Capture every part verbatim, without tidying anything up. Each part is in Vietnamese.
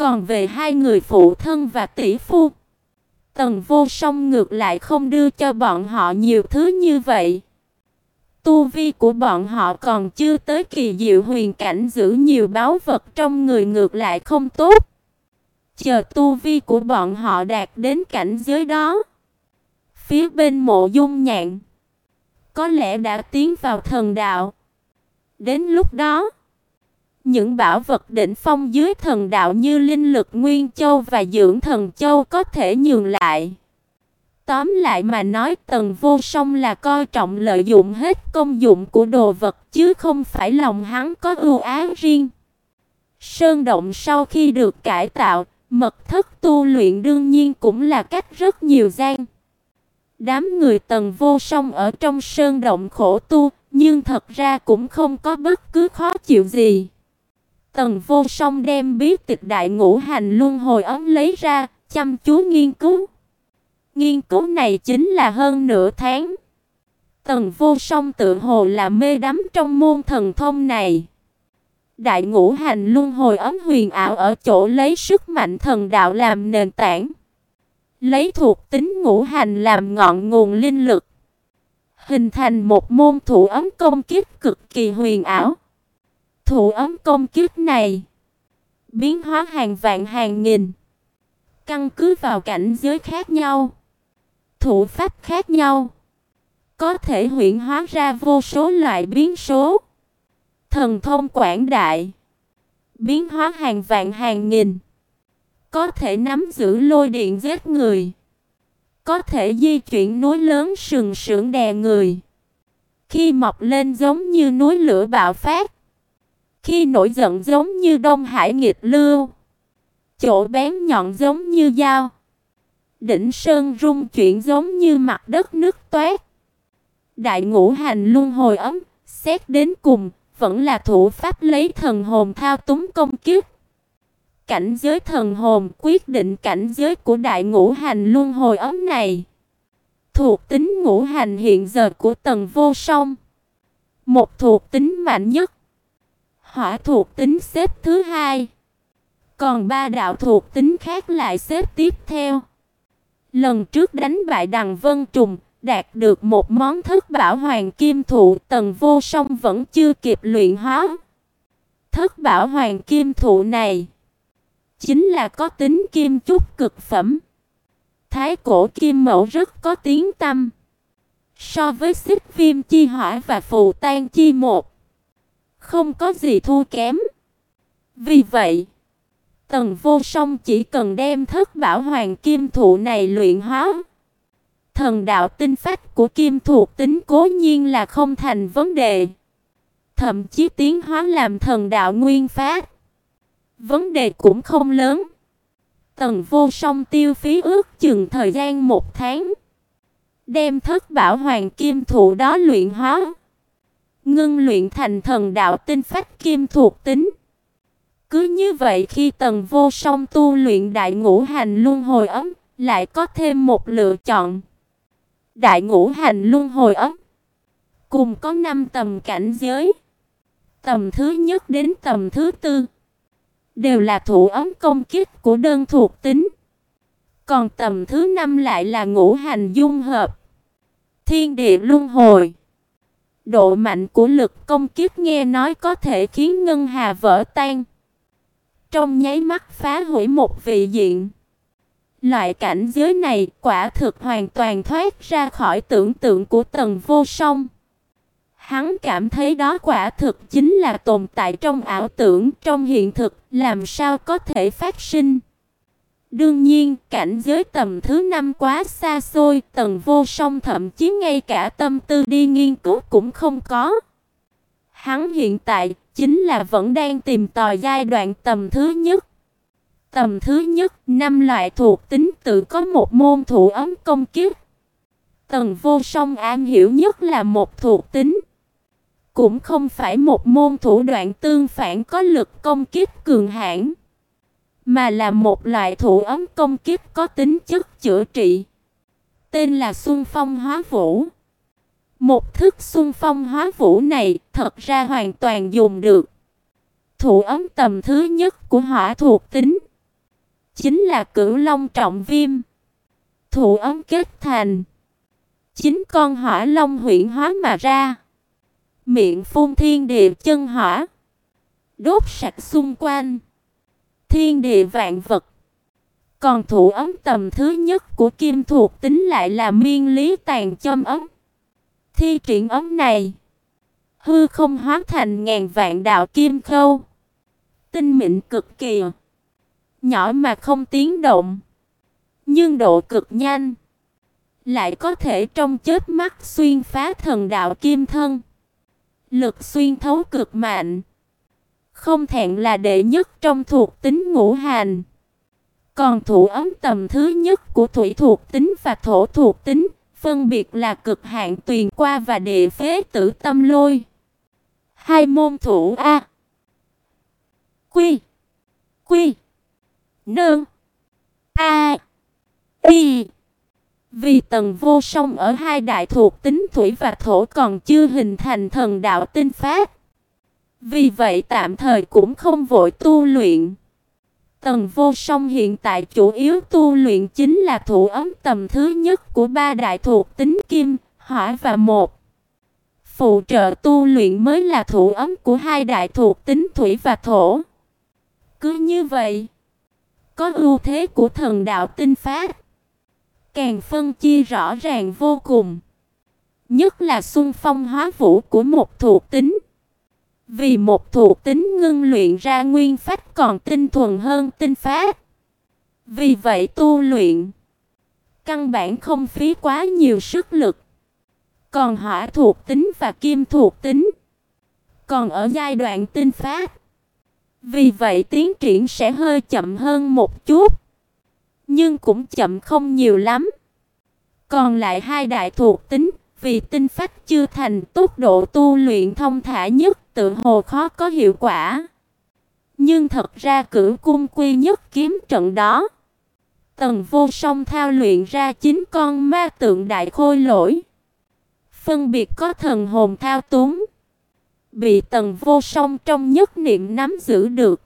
Còn về hai người phụ thân và tỷ phu, Tần Vô Song ngược lại không đưa cho bọn họ nhiều thứ như vậy. Tu vi của bọn họ còn chưa tới kỳ diệu huyền cảnh, giữ nhiều báu vật trong người ngược lại không tốt. Chờ tu vi của bọn họ đạt đến cảnh giới đó, phía bên Mộ Dung Nhạn có lẽ đã tiến vào thần đạo. Đến lúc đó, những bảo vật đỉnh phong dưới thần đạo như linh lực Nguyên Châu và dưỡng thần châu có thể nhường lại. Tóm lại mà nói, Tần Vô Song là coi trọng lợi dụng hết công dụng của đồ vật, chứ không phải lòng hắn có ưu ái riêng. Sơn động sau khi được cải tạo, mật thất tu luyện đương nhiên cũng là cách rất nhiều gian. Đám người Tần Vô Song ở trong sơn động khổ tu, nhưng thật ra cũng không có bất cứ khó chịu gì. Tần Vô Song đem bí tịch Đại Ngũ Hành Luân Hồi ấm lấy ra, chăm chú nghiên cứu. Nghiên cứu này chính là hơn nửa tháng. Tần Vô Song tự hồ là mê đắm trong môn thần thông này. Đại Ngũ Hành Luân Hồi ấm huyền ảo ở chỗ lấy sức mạnh thần đạo làm nền tảng, lấy thuộc tính ngũ hành làm ngọn nguồn linh lực, hình thành một môn thủ ấm công kích cực kỳ huyền ảo. Thủ ấm công kích này biến hóa hàng vạn hàng nghìn, căn cứ vào cảnh giới khác nhau, thủ pháp khác nhau, có thể huyễn hóa ra vô số loại biến số. Thần thông quảng đại, biến hóa hàng vạn hàng nghìn, có thể nắm giữ lôi điện giết người, có thể di chuyển núi lớn sừng sững đè người. Khi mọc lên giống như núi lửa bạo phát, khi nổi giận giống như Đông Hải nghịch lưu, chỗ bén nhọn giống như dao, đỉnh sơn rung chuyển giống như mặt đất nứt toát. Đại Ngũ Hành Luân Hồi ấm, xét đến cùng vẫn là thủ pháp lấy thần hồn thao túng công kích. Cảnh giới thần hồn quyết định cảnh giới của Đại Ngũ Hành Luân Hồi ấm này. Thuộc tính ngũ hành hiện giờ của Tần Vô Song, một thuộc tính mạnh nhất, hỏa thuộc tính xếp thứ hai, còn ba đạo thuộc tính khác lại xếp tiếp theo. Lần trước đánh bại Đằng Vân Trùng, đạt được một món thất bảo hoàng kim thụ, Tần Vô Song vẫn chưa kịp luyện hóa. Thất bảo hoàng kim thụ này chính là có tính kim chúc cực phẩm. Thái cổ kim mẫu rất có tiếng tăm. So với xích viêm chi hỏa và phù tan chi một, không có gì thua kém. Vì vậy, Tần Vô Song chỉ cần đem thất bảo hoàng kim thụ này luyện hóa, thần đạo tinh phách của kim thuộc tính cố nhiên là không thành vấn đề. Thậm chí tiến hóa làm thần đạo nguyên phát, vấn đề cũng không lớn. Tần Vô Song tiêu phí ước chừng thời gian một tháng, đem thất bảo hoàng kim thụ đó luyện hóa, ngưng luyện thành thần đạo tinh phách kim thuộc tính. Cứ như vậy, khi Tần Vô Song tu luyện Đại Ngũ Hành Luân Hồi ấm, lại có thêm một lựa chọn. Đại Ngũ Hành Luân Hồi ấm cùng có năm tầm cảnh giới. Tầm thứ nhất đến tầm thứ tư đều là thủ ấm công kích của đơn thuộc tính. Còn tầm thứ năm lại là ngũ hành dung hợp, thiên địa luân hồi. Độ mạnh của lực công kích nghe nói có thể khiến ngân hà vỡ tan, trong nháy mắt phá hủy một vị diện. Loại cảnh giới này quả thực hoàn toàn thoát ra khỏi tưởng tượng của Tần Vô Song. Hắn cảm thấy đó quả thực chính là tồn tại trong ảo tưởng, trong hiện thực làm sao có thể phát sinh. Đương nhiên, cảnh giới tầm thứ năm quá xa xôi, Tần Vô Song thậm chí ngay cả tâm tư đi nghiên cứu cũng không có. Hắn hiện tại chính là vẫn đang tìm tòi giai đoạn tầm thứ nhất. Tầm thứ nhất, năm loại thuộc tính tự có một môn thủ ấm công kích. Tần Vô Song am hiểu nhất là một thuộc tính, cũng không phải một môn thủ đoạn tương phản có lực công kích cường hãn, mà là một loại thủ ấm công kích có tính chất chữa trị, tên là Xuân Phong Hóa Vũ. Một thức Xuân Phong Hóa Vũ này thật ra hoàn toàn dùng được thủ ấm tầm thứ nhất của hỏa thuộc tính, chính là Cửu Long Trọng Viêm. Thủ ấm kết thành, chín con hỏa long huyễn hóa mà ra, miệng phun thiên địa chân hỏa, đốt sạch xung quanh thiên địa vạn vật. Còn thủ ấm tầm thứ nhất của kim thuộc tính lại là miên lý tàn châm ấm. Thi triển ấm này, hư không hóa thành ngàn vạn đạo kim khâu, tinh mịn cực kỳ, nhỏ mà không tiếng động, nhưng độ cực nhanh, lại có thể trong chớp mắt xuyên phá thần đạo kim thân. Lực xuyên thấu cực mạnh, không thẹn là đệ nhất trong thuộc tính ngũ hành. Còn thủ ấm tầm thứ nhất của thủy thuộc tính và thổ thuộc tính, phân biệt là cực hạn tuyền qua và địa phế tử tâm lôi. Hai môn thủ A. Quy. Quy. Nương. A. Y. Vì Tần Vô Song ở hai đại thuộc tính thủy và thổ còn chưa hình thành thần đạo tinh phát, vì vậy tạm thời cũng không vội tu luyện. Tần Vô Song hiện tại chủ yếu tu luyện chính là thủ ấm tầm thứ nhất của ba đại thuộc tính kim, hỏa và một. Phụ trợ tu luyện mới là thủ ấm của hai đại thuộc tính thủy và thổ. Cứ như vậy, có ưu thế của thần đạo tinh phát, càng phân chia rõ ràng vô cùng. Nhất là xung phong hóa vũ của một thuộc tính. Vì một thuộc tính ngưng luyện ra nguyên phách còn tinh thuần hơn tinh phát. Vì vậy tu luyện, căn bản không phí quá nhiều sức lực. Còn hỏa thuộc tính và kim thuộc tính còn ở giai đoạn tinh phát. Vì vậy tiến triển sẽ hơi chậm hơn một chút, nhưng cũng chậm không nhiều lắm. Còn lại hai đại thuộc tính, vì tinh phách chưa thành, tốc độ tu luyện thông thả nhất, tự hồ khó có hiệu quả. Nhưng thật ra Cửu Cung Quy Nhất kiếm trận đó, Tần Vô Song thao luyện ra chín con ma tượng đại khôi lỗi, phân biệt có thần hồn thao túng, bị Tần Vô Song trong nhất niệm nắm giữ được.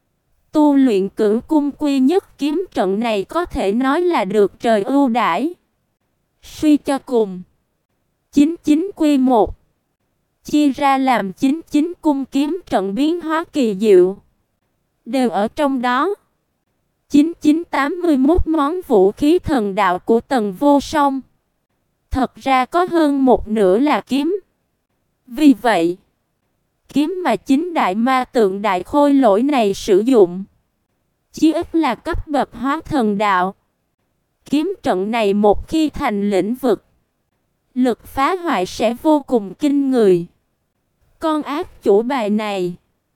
Tu luyện Cửu Cung Quy Nhất kiếm trận này có thể nói là được trời ưu đãi. Suy cho cùng, chín chín quy một chia ra làm chín chín cung kiếm trận biến hóa kỳ diệu, đều ở trong đó. chín chín tám mươi mốt món vũ khí thần đạo của Tần Vô Song, thật ra có hơn một nửa là kiếm. Vì vậy, kiếm mà chín đại ma tượng đại khôi lỗi này sử dụng, chí ít là cấp bậc hóa thần đạo. Kiếm trận này một khi thành lĩnh vực, lực phá hoại sẽ vô cùng kinh người. Con ác chủ bài này,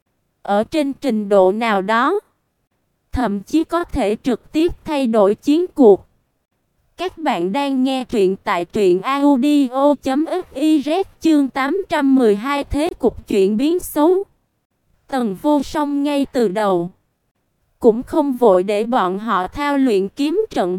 ở trên trình độ nào đó, thậm chí có thể trực tiếp thay đổi chiến cuộc. Các bạn đang nghe truyện tại truyện audio chấm fiz chương tám trăm mười hai thế cục chuyển biến xấu. Tần Vô Song ngay từ đầu cũng không vội để bọn họ thao luyện kiếm trận,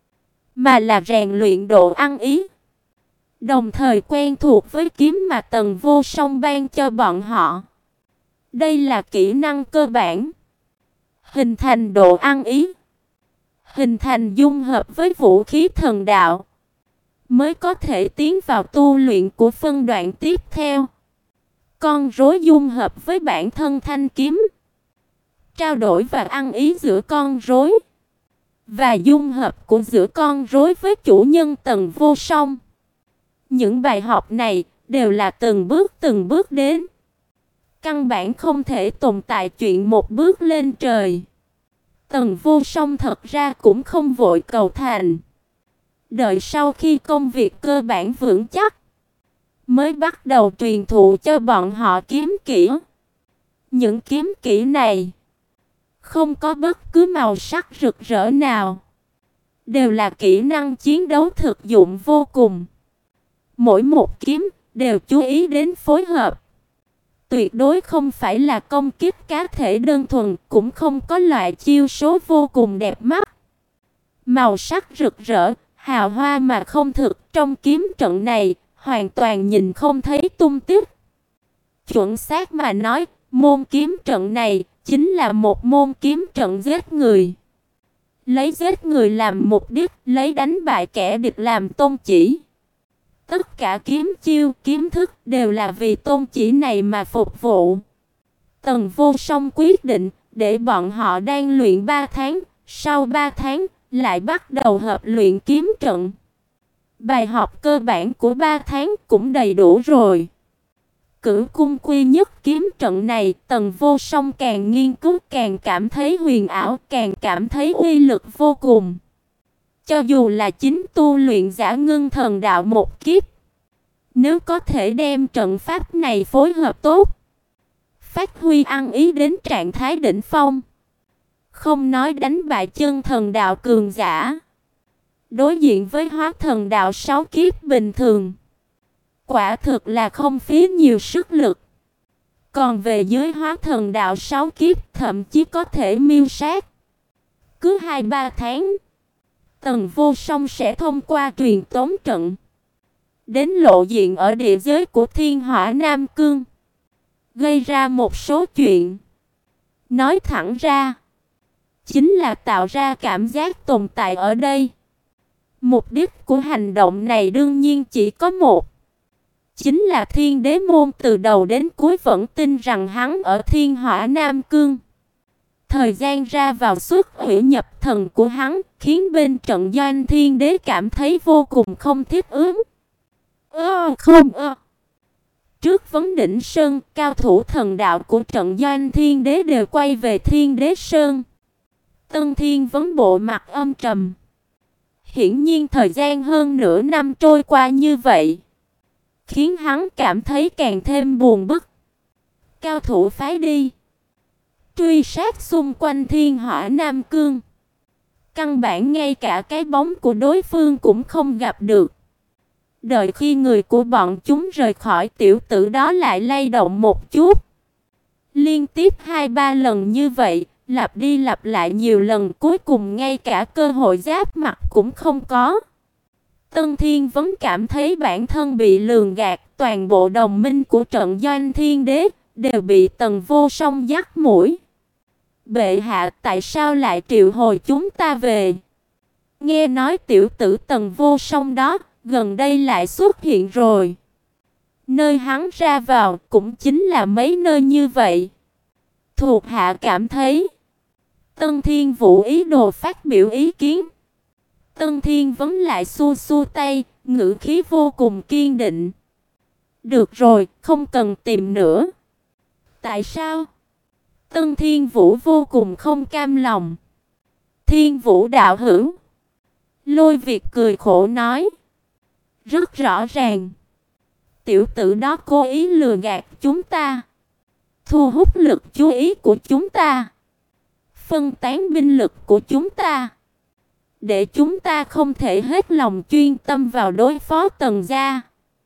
mà là rèn luyện độ ăn ý, đồng thời quen thuộc với kiếm mà Tần Vô Song ban cho bọn họ. Đây là kỹ năng cơ bản, hình thành độ ăn ý, hình thành dung hợp với vũ khí thần đạo, mới có thể tiến vào tu luyện của phân đoạn tiếp theo. Con rối dung hợp với bản thân thanh kiếm, trao đổi và ăn ý giữa con rối, và dung hợp của giữa con rối với chủ nhân Tần Vô Song. Những bài học này đều là từng bước từng bước đến, căn bản không thể tồn tại chuyện một bước lên trời. Tần Vô Song thật ra cũng không vội cầu thành, đợi sau khi công việc cơ bản vững chắc, mới bắt đầu truyền thụ cho bọn họ kiếm kỹ. Những kiếm kỹ này không có bất cứ màu sắc rực rỡ nào, đều là kỹ năng chiến đấu thực dụng vô cùng. Mỗi một kiếm đều chú ý đến phối hợp, tuyệt đối không phải là công kích cá thể đơn thuần, cũng không có loại chiêu số vô cùng đẹp mắt, màu sắc rực rỡ, hào hoa mà không thực. Trong kiếm trận này hoàn toàn nhìn không thấy tung tích. Chuẩn xác mà nói, môn kiếm trận này chính là một môn kiếm trận giết người. lấy giết người làm mục đích, lấy đánh bại kẻ địch làm tôn chỉ. Tất cả kiếm chiêu, kiếm thức đều là vì tôn chỉ này mà phục vụ. Tần Vô Song quyết định để bọn họ đang luyện ba tháng, sau ba tháng lại bắt đầu hợp luyện kiếm trận. Bài học cơ bản của ba tháng cũng đầy đủ rồi. Cửu cung quy nhất kiếm trận này, Tần Vô Song càng nghiên cứu càng cảm thấy huyền ảo, càng cảm thấy uy lực vô cùng. Cho dù là chính tu luyện giả ngưng thần đạo một kiếp, nếu có thể đem trận pháp này phối hợp tốt, phát huy ăn ý đến trạng thái đỉnh phong, không nói đánh bại chân thần đạo cường giả, đối diện với hóa thần đạo sáu kiếp bình thường, quả thực là không phí nhiều sức lực. Còn về giới hóa thần đạo sáu kiếp, thậm chí có thể miêu sát. Cứ hai ba tháng, Tần Vô Song sẽ thông qua truyền tống trận đến lộ diện ở địa giới của Thiên Hỏa Nam Cương, gây ra một số chuyện. Nói thẳng ra, chính là tạo ra cảm giác tồn tại ở đây. Mục đích của hành động này đương nhiên chỉ có một, chính là Thiên Đế môn từ đầu đến cuối vẫn tin rằng hắn ở Thiên Hỏa Nam Cương. Thời gian ra vào xuất hủy nhập thần của hắn khiến bên trận doanh Thiên Đế cảm thấy vô cùng không thiết ứng. Ơ không ơ. Trước vấn đỉnh Sơn, cao thủ thần đạo của trận doanh Thiên Đế đều quay về Thiên Đế Sơn. Tân Thiên vấn bộ mặt âm trầm. Hiển nhiên thời gian hơn nửa năm trôi qua như vậy, khiến hắn cảm thấy càng thêm buồn bực. Cao thủ phái đi truy sát xung quanh Thiên Hỏa Nam Cương, căn bản ngay cả cái bóng của đối phương cũng không gặp được. Đợi khi người của bọn chúng rời khỏi, tiểu tử đó lại lay động một chút. Liên tiếp hai ba lần như vậy, lặp đi lặp lại nhiều lần, cuối cùng ngay cả cơ hội giáp mặt cũng không có. Tân Thiên vẫn cảm thấy bản thân bị lường gạt, toàn bộ đồng minh của trận doanh Thiên Đế đều bị Tần Vô Song dắt mũi. Bệ hạ, tại sao lại triệu hồi chúng ta về? Nghe nói tiểu tử Tần Vô Song đó gần đây lại xuất hiện rồi. Nơi hắn ra vào cũng chính là mấy nơi như vậy. Thuộc hạ cảm thấy Tân Thiên Vũ ý đồ phát biểu ý kiến. Tân Thiên vấn lại xua xua tay, ngữ khí vô cùng kiên định. Được rồi, không cần tìm nữa. Tại sao? Tân Thiên Vũ vô cùng không cam lòng. Thiên Vũ đạo hữu. Lôi Việt cười khổ nói. Rất rõ ràng, tiểu tử đó cố ý lừa gạt chúng ta, thu hút lực chú ý của chúng ta, phân tán binh lực của chúng ta, để chúng ta không thể hết lòng chuyên tâm vào đối phó Tần gia.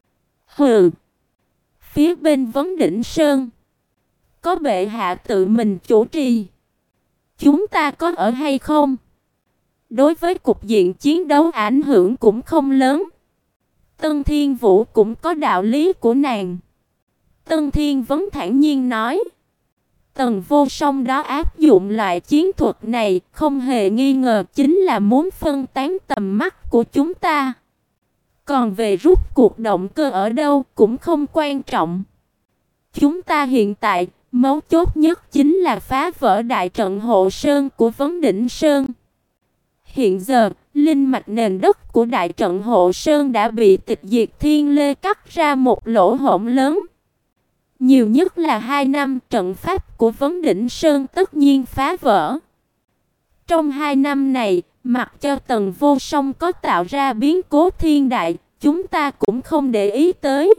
Hừ. Phía bên vấn đỉnh Sơn, có bệ hạ tự mình chủ trì, chúng ta có ở hay không, đối với cục diện chiến đấu ảnh hưởng cũng không lớn. Tân Thiên Vũ cũng có đạo lý của nàng. Tân Thiên vấn thản nhiên nói. Tần Vô Song đó áp dụng loại chiến thuật này, không hề nghi ngờ chính là muốn phân tán tầm mắt của chúng ta. Còn về rút cuộc động cơ ở đâu cũng không quan trọng. Chúng ta hiện tại, mấu chốt nhất chính là phá vỡ đại trận hộ sơn của vấn đỉnh Sơn. Hiện giờ, linh mạch nền đất của đại trận hộ sơn đã bị tịch diệt thiên lê cắt ra một lỗ hổng lớn. Nhiều nhất là hai năm, trận pháp của vấn đỉnh Sơn tất nhiên phá vỡ. Trong hai năm này, mặc cho Tần Vô Song có tạo ra biến cố thiên đại, chúng ta cũng không để ý tới.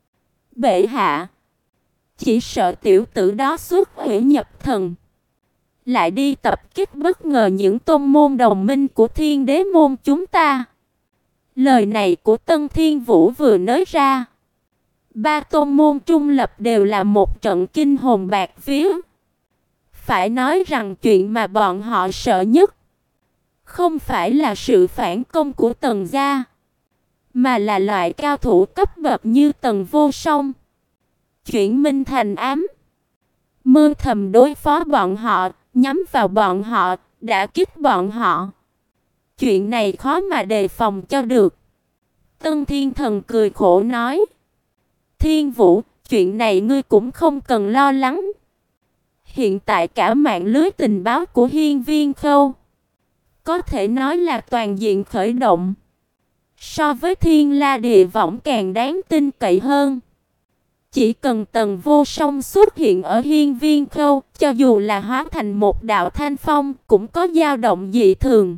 Bệ hạ, chỉ sợ tiểu tử đó xuất hủy nhập thần, lại đi tập kích bất ngờ những tôn môn đồng minh của Thiên Đế môn chúng ta. Lời này của Tân Thiên Vũ vừa nói ra, ba tôn môn trung lập đều là một trận kinh hồn bạc vía. Phải nói rằng chuyện mà bọn họ sợ nhất không phải là sự phản công của Tần gia, mà là loại cao thủ cấp bậc như Tần Vô Song chuyển minh thành ám, mơ thầm đối phó bọn họ, nhắm vào bọn họ, đả kích bọn họ. chuyện này khó mà đề phòng cho được. Tân Thiên Thần cười khổ nói. Thiên Vũ, chuyện này ngươi cũng không cần lo lắng. Hiện tại cả mạng lưới tình báo của Hiên Viên Khâu có thể nói là toàn diện khởi động. So với Thiên La Địa Võng càng đáng tin cậy hơn. Chỉ cần Tần Vô Song xuất hiện ở Hiên Viên Khâu, cho dù là hóa thành một đạo thanh phong, cũng có dao động dị thường.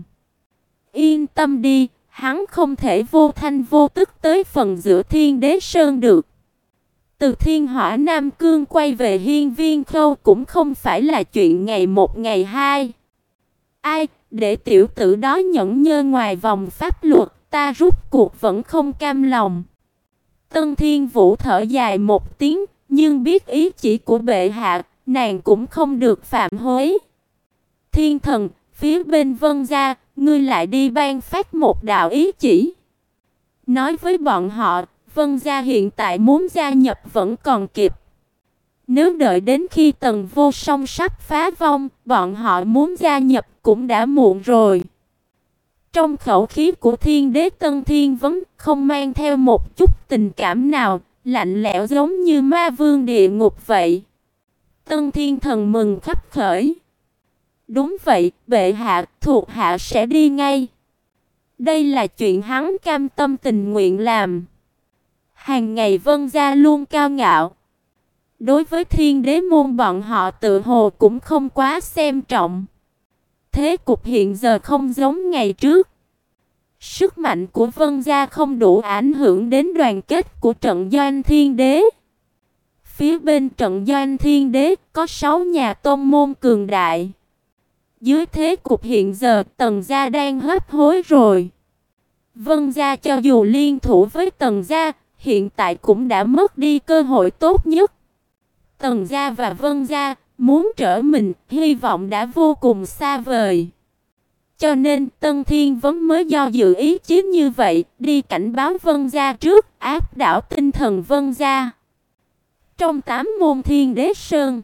Yên tâm đi, hắn không thể vô thanh vô tức tới phần giữa Thiên Đế Sơn được. Từ Thiên Hỏa Nam Cương quay về Hiên Viên Khâu cũng không phải là chuyện ngày một ngày hai. Ai, để tiểu tử đó nhẫn nhơ ngoài vòng pháp luật, ta rút cuộc vẫn không cam lòng. Tân Thiên Vũ thở dài một tiếng, nhưng biết ý chỉ của bệ hạ, nàng cũng không được phạm hối. Thiên Thần, phía bên Vân gia, ngươi lại đi ban phát một đạo ý chỉ. Nói với bọn họ, Vân gia hiện tại muốn gia nhập vẫn còn kịp. Nếu đợi đến khi Tần Vô Song sắp phá vong, bọn họ muốn gia nhập cũng đã muộn rồi. Trong khẩu khí của Thiên Đế Tân Thiên Vấn không mang theo một chút tình cảm nào, lạnh lẽo giống như ma vương địa ngục vậy. Tân Thiên Thần mừng khắp khởi. Đúng vậy, bệ hạ, thuộc hạ sẽ đi ngay. Đây là chuyện hắn cam tâm tình nguyện làm. Hàng ngày Vân gia luôn cao ngạo. Đối với Thiên Đế môn bọn họ tự hồ cũng không quá xem trọng. Thế cục hiện giờ không giống ngày trước. Sức mạnh của Vân gia không đủ ảnh hưởng đến đoàn kết của trận doanh Thiên Đế. Phía bên trận doanh Thiên Đế có sáu nhà tôn môn cường đại. Dưới thế cục hiện giờ, Tần gia đang hấp hối rồi. Vân gia cho dù liên thủ với Tần gia, hiện tại cũng đã mất đi cơ hội tốt nhất. Tần gia và Vân gia muốn trở mình, hy vọng đã vô cùng xa vời. Cho nên Tân Thiên Vấn mới do dự ý chí như vậy, đi cảnh báo Vân gia trước, áp đảo tinh thần Vân gia. Trong tám môn Thiên Đế Sơn,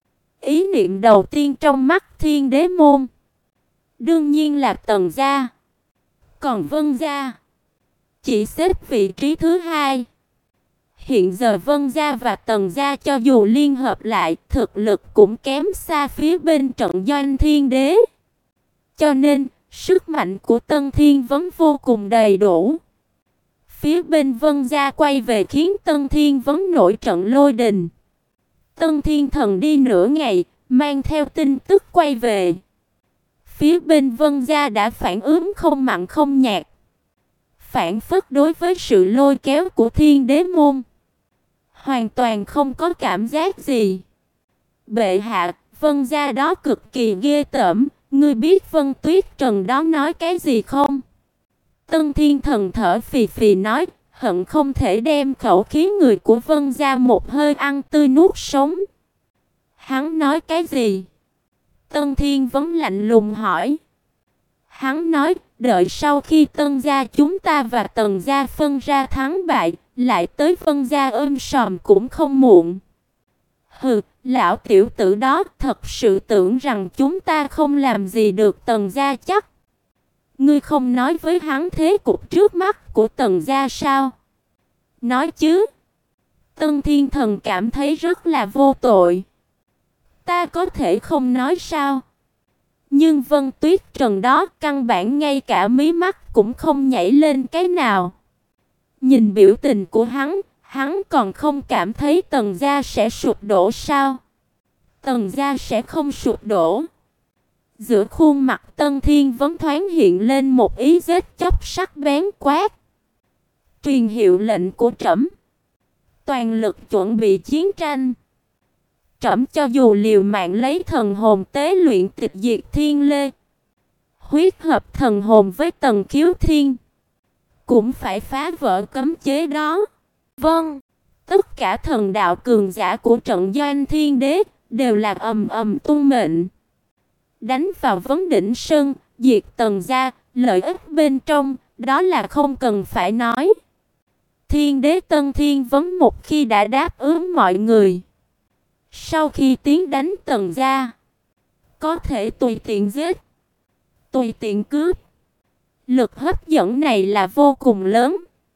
ý niệm đầu tiên trong mắt Thiên Đế môn đương nhiên là Tần gia. Còn Vân gia chỉ xếp vị trí thứ hai. Hiện giờ Vân gia và Tần gia cho dù liên hợp lại, thực lực cũng kém xa phía bên trận doanh Thiên Đế. Cho nên, sức mạnh của Tân Thiên Vấn vô cùng đầy đủ. Phía bên Vân gia quay về khiến Tân Thiên Vấn nổi trận lôi đình. Tân Thiên Thần đi nửa ngày, mang theo tin tức quay về. Phía bên Vân gia đã phản ứng không mặn không nhạt. Phản phất đối với sự lôi kéo của Thiên Đế môn hoàn toàn không có cảm giác gì. Bệ hạ, Vân gia đó cực kỳ ghê tởm, ngươi biết Vân Tuyết Trần đó nói cái gì không? Tân Thiên Thần thở phì phì nói, hận không thể đem khẩu khí người của Vân gia một hơi ăn tươi nuốt sống. Hắn nói cái gì? Tân Thiên Vấn lạnh lùng hỏi. Hắn nói, đợi sau khi Tân gia chúng ta và Tần gia phân ra thắng bại, lại tới Vân gia ôm sòm cũng không muộn. Hừ, lão tiểu tử đó thật sự tưởng rằng chúng ta không làm gì được Tần gia chắc. Ngươi không nói với hắn thế cục trước mắt của Tần gia sao? Nói chứ. Tân Thiên Thần cảm thấy rất là vô tội. Ta có thể không nói sao? Nhưng Vân Tuyết Trần đó căn bản ngay cả mí mắt cũng không nhảy lên cái nào. Nhìn biểu tình của hắn, hắn còn không cảm thấy Tần gia sẽ sụp đổ sao? Tần gia sẽ không sụp đổ. Giữa khuôn mặt Tân Thiên Vấn thoáng hiện lên một ý giết chóc sắc bén quát. Truyền hiệu lệnh của trẫm. Toàn lực chuẩn bị chiến tranh. Trẫm cho dù liều mạng lấy thần hồn tế luyện tịch diệt thiên lê, huyết hợp thần hồn với Tần Khiếu Thiên, cũng phải phá vỡ cấm chế đó. Vâng, tất cả thần đạo cường giả của trận doanh Thiên Đế đều là ầm ầm tuân mệnh. Đánh vào vấn đỉnh sơn, diệt Tần gia, lợi ích bên trong, đó là không cần phải nói. Thiên Đế Tân Thiên Vấn một khi đã đáp ứng mọi người, sau khi tiến đánh Tần gia, có thể tùy tiện giết, tùy tiện cướp, Lực hấp dẫn này là vô cùng lớn.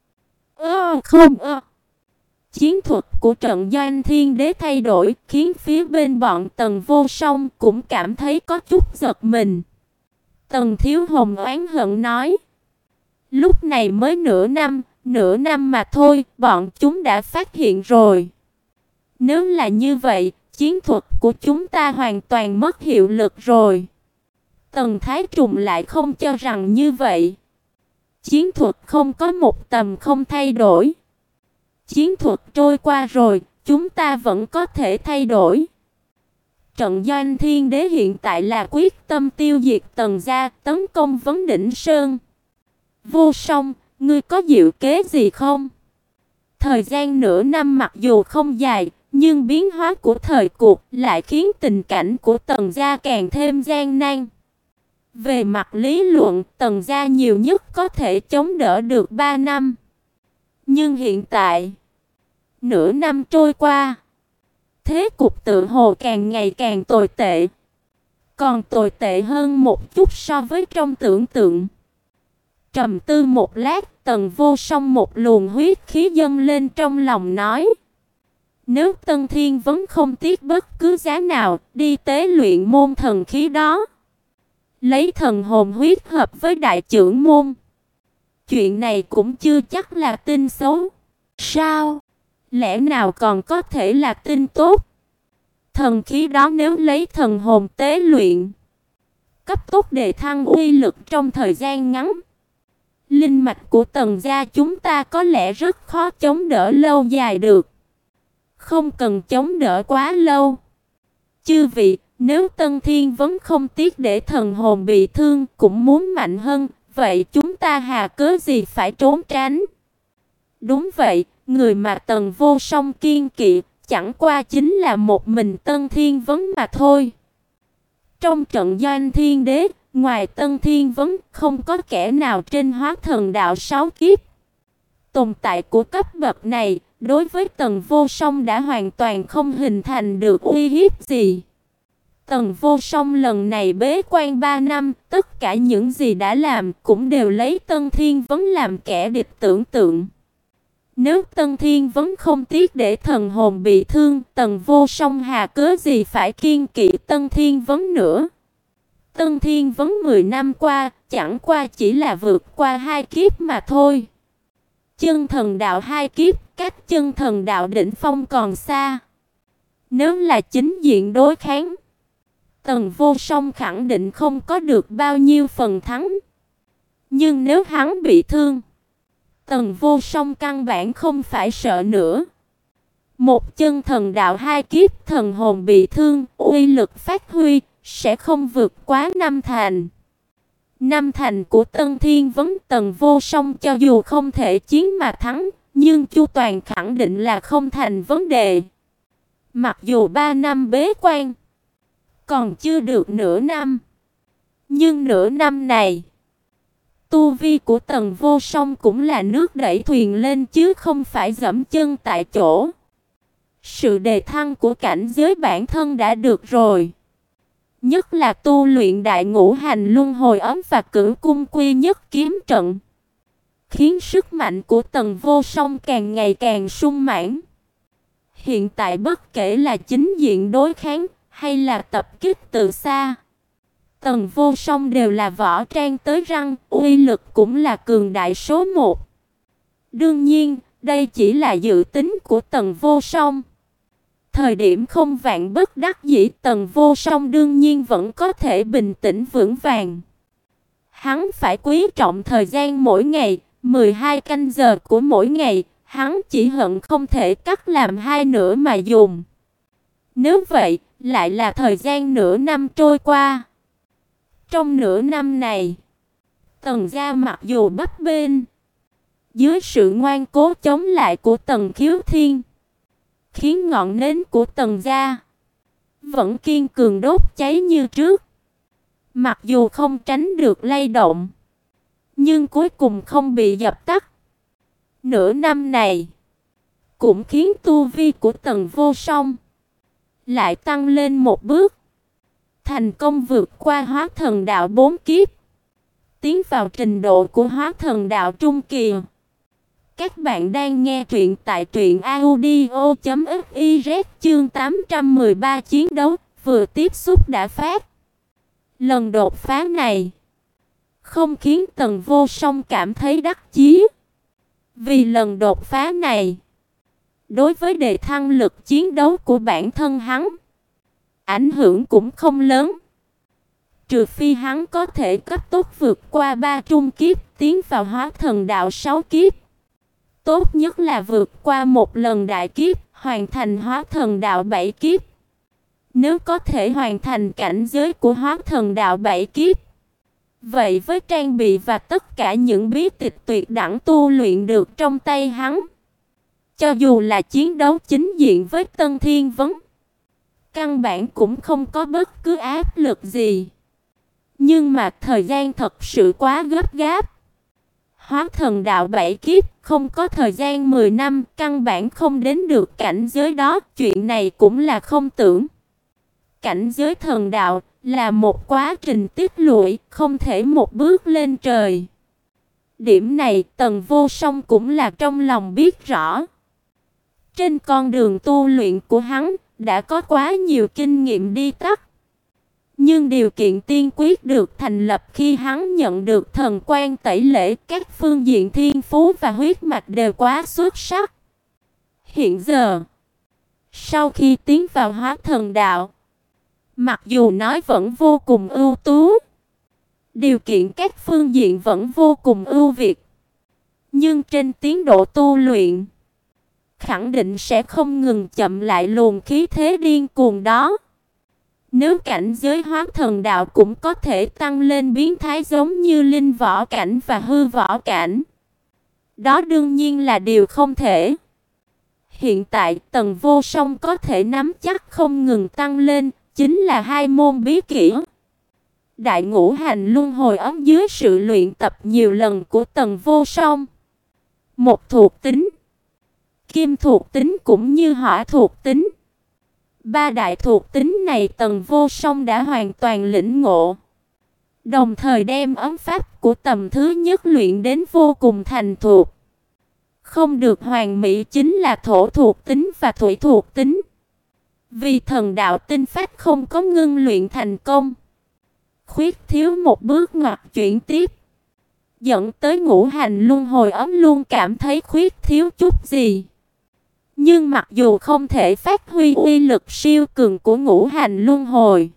Ơ không ơ. Chiến thuật của trận Doanh Thiên Đế thay đổi, khiến phía bên bọn Tần Vô Song cũng cảm thấy có chút giật mình. Tần Thiếu Hồng oán hận nói: lúc này mới nửa năm, nửa năm mà thôi, bọn chúng đã phát hiện rồi. Nếu là như vậy, chiến thuật của chúng ta hoàn toàn mất hiệu lực rồi. Tần Thái Trùng lại không cho rằng như vậy. Chiến thuật không có một tầm không thay đổi. Chiến thuật trôi qua rồi, chúng ta vẫn có thể thay đổi. Trận Doanh Thiên Đế hiện tại là quyết tâm tiêu diệt Tần gia, tấn công Vấn Đỉnh Sơn. Vô Song, ngươi có diệu kế gì không? Thời gian nửa năm mặc dù không dài, nhưng biến hóa của thời cuộc lại khiến tình cảnh của Tần gia càng thêm gian nan. Về mặt lý luận, Tần gia nhiều nhất có thể chống đỡ được ba năm. Nhưng hiện tại, nửa năm trôi qua, thế cục tự hồ càng ngày càng tồi tệ. Còn tồi tệ hơn một chút so với trong tưởng tượng. Trầm tư một lát, Tần Vô Song một luồng huyết khí dâng lên trong lòng nói: nếu Tân Thiên vẫn không tiếc bất cứ giá nào đi tế luyện môn thần khí đó, lấy thần hồn huyết hợp với đại trưởng môn, chuyện này cũng chưa chắc là tin xấu. Sao? Lẽ nào còn có thể là tin tốt? Thần khí đó nếu lấy thần hồn tế luyện, cấp tốc đề thăng uy lực trong thời gian ngắn. Linh mạch của Tần gia chúng ta có lẽ rất khó chống đỡ lâu dài được. Không cần chống đỡ quá lâu. Chư vị, nếu Tân Thiên vẫn không tiếc để thần hồn bị thương, cũng muốn mạnh hơn, vậy chúng ta hà cớ gì phải trốn tránh? Đúng vậy, người mà Tần Vô Song kiên kỵ chẳng qua chính là một mình Tân Thiên Vấn mà thôi. Trong trận Doanh Thiên Đế, ngoài Tân Thiên Vấn, không có kẻ nào trên hóa thần đạo sáu kiếp. Tồn tại của cấp bậc này, đối với Tần Vô Song đã hoàn toàn không hình thành được uy hiếp gì. Tần Vô Song lần này bế quan ba năm, tất cả những gì đã làm cũng đều lấy Tân Thiên Vấn làm kẻ địch tưởng tượng. Nếu Tân Thiên Vấn không tiếc để thần hồn bị thương, Tần Vô Song hà cớ gì phải kiên kỵ Tân Thiên Vấn nữa. Tân Thiên Vấn mười năm qua, chẳng qua chỉ là vượt qua hai kiếp mà thôi. Chân thần đạo hai kiếp, cách chân thần đạo đỉnh phong còn xa. Nếu là chính diện đối kháng, Tần Vô Song khẳng định không có được bao nhiêu phần thắng. Nhưng nếu hắn bị thương, Tần Vô Song căn bản không phải sợ nữa. Một chân thần đạo hai kiếp thần hồn bị thương, uy lực phát huy sẽ không vượt quá năm thành. Năm thành của Tân Thiên Vấn, Tần Vô Song cho dù không thể chiến mà thắng, nhưng Chu Toàn khẳng định là không thành vấn đề. Mặc dù ba năm bế quan, còn chưa được nửa năm, nhưng nửa năm này, tu vi của Tần Vô Song cũng là nước đẩy thuyền lên chứ không phải dẫm chân tại chỗ. Sự đề thăng của cảnh giới bản thân đã được rồi. Nhất là tu luyện đại ngũ hành luân hồi ấm và cửu cung quy nhất kiếm trận, khiến sức mạnh của Tần Vô Song càng ngày càng sung mãn. Hiện tại bất kể là chính diện đối kháng hay là tập kích từ xa, Tần Vô Song đều là võ trang tới răng, uy lực cũng là cường đại số một. Đương nhiên, đây chỉ là dự tính của Tần Vô Song. Thời điểm không vạn bất đắc dĩ, Tần Vô Song đương nhiên vẫn có thể bình tĩnh vững vàng. Hắn phải quý trọng thời gian mỗi ngày, mười hai canh giờ của mỗi ngày, hắn chỉ hận không thể cắt làm hai nửa mà dùng. Nếu vậy, lại là thời gian nửa năm trôi qua. Trong nửa năm này, Tần gia mặc dù bấp bênh, dưới sự ngoan cố chống lại của Tần Khiếu Thiên, khiến ngọn nến của Tần gia vẫn kiên cường đốt cháy như trước. Mặc dù không tránh được lay động, nhưng cuối cùng không bị dập tắt. Nửa năm này cũng khiến tu vi của Tần Vô Song lại tăng lên một bước, thành công vượt qua hóa thần đạo bốn kiếp, tiến vào trình độ của hóa thần đạo trung kỳ. Các bạn đang nghe truyện tại truyện audio chấm fiz chương tám trăm mười ba chiến đấu vừa tiếp xúc đã phát. Lần đột phá này không khiến Tần Vô Song cảm thấy đắc chí. Vì lần đột phá này, đối với đề thăng lực chiến đấu của bản thân hắn, ảnh hưởng cũng không lớn. Trừ phi hắn có thể cấp tốc vượt qua ba trung kiếp, tiến vào hóa thần đạo sáu kiếp. Tốt nhất là vượt qua một lần đại kiếp, hoàn thành hóa thần đạo bảy kiếp. Nếu có thể hoàn thành cảnh giới của hóa thần đạo bảy kiếp, vậy với trang bị và tất cả những bí tịch tuyệt đẳng tu luyện được trong tay hắn, cho dù là chiến đấu chính diện với Tân Thiên Vấn, căn bản cũng không có bất cứ áp lực gì. Nhưng mà thời gian thật sự quá gấp gáp. Hóa thần đạo bảy kiếp, không có thời gian mười năm, căn bản không đến được cảnh giới đó, chuyện này cũng là không tưởng. Cảnh giới thần đạo là một quá trình tích lũy, không thể một bước lên trời. Điểm này Tần Vô Song cũng là trong lòng biết rõ. Trên con đường tu luyện của hắn đã có quá nhiều kinh nghiệm đi tắt. Nhưng điều kiện tiên quyết được thành lập khi hắn nhận được thần quan tẩy lễ, các phương diện thiên phú và huyết mạch đều quá xuất sắc. Hiện giờ, sau khi tiến vào hóa thần đạo, mặc dù nói vẫn vô cùng ưu tú, điều kiện các phương diện vẫn vô cùng ưu việt, nhưng trên tiến độ tu luyện, khẳng định sẽ không ngừng chậm lại luồng khí thế điên cuồng đó. Nếu cảnh giới hóa thần đạo cũng có thể tăng lên biến thái giống như linh võ cảnh và hư võ cảnh, đó đương nhiên là điều không thể. Hiện tại Tần Vô Song có thể nắm chắc không ngừng tăng lên chính là hai môn bí kỹ. Đại ngũ hành luân hồi ấm dưới sự luyện tập nhiều lần của Tần Vô Song, một thuộc tính, kim thuộc tính cũng như hỏa thuộc tính. Ba đại thuộc tính này Tần Vô Song đã hoàn toàn lĩnh ngộ, đồng thời đem ấm pháp của tầm thứ nhất luyện đến vô cùng thành thục. Không được hoàn mỹ chính là thổ thuộc tính và thủy thuộc tính. Vì thần đạo tinh phách không có ngưng luyện thành công, khuyết thiếu một bước ngoặt chuyển tiếp, dẫn tới ngũ hành luân hồi ấm luôn cảm thấy khuyết thiếu chút gì. Nhưng mặc dù không thể phát huy uy lực siêu cường của ngũ hành luân hồi,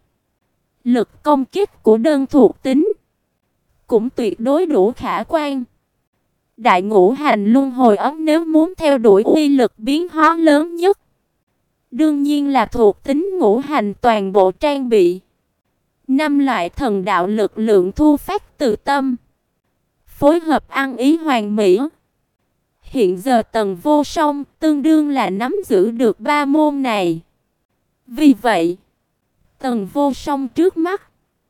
lực công kích của đơn thuộc tính cũng tuyệt đối đủ khả quan. Đại ngũ hành luân hồi ấm nếu muốn theo đuổi uy lực biến hóa lớn nhất, đương nhiên là thuộc tính ngũ hành toàn bộ trang bị. Năm loại thần đạo lực lượng thu phát từ tâm, phối hợp ăn ý hoàn mỹ. Hiện giờ Tần Vô Song tương đương là nắm giữ được ba môn này. Vì vậy, Tần Vô Song trước mắt,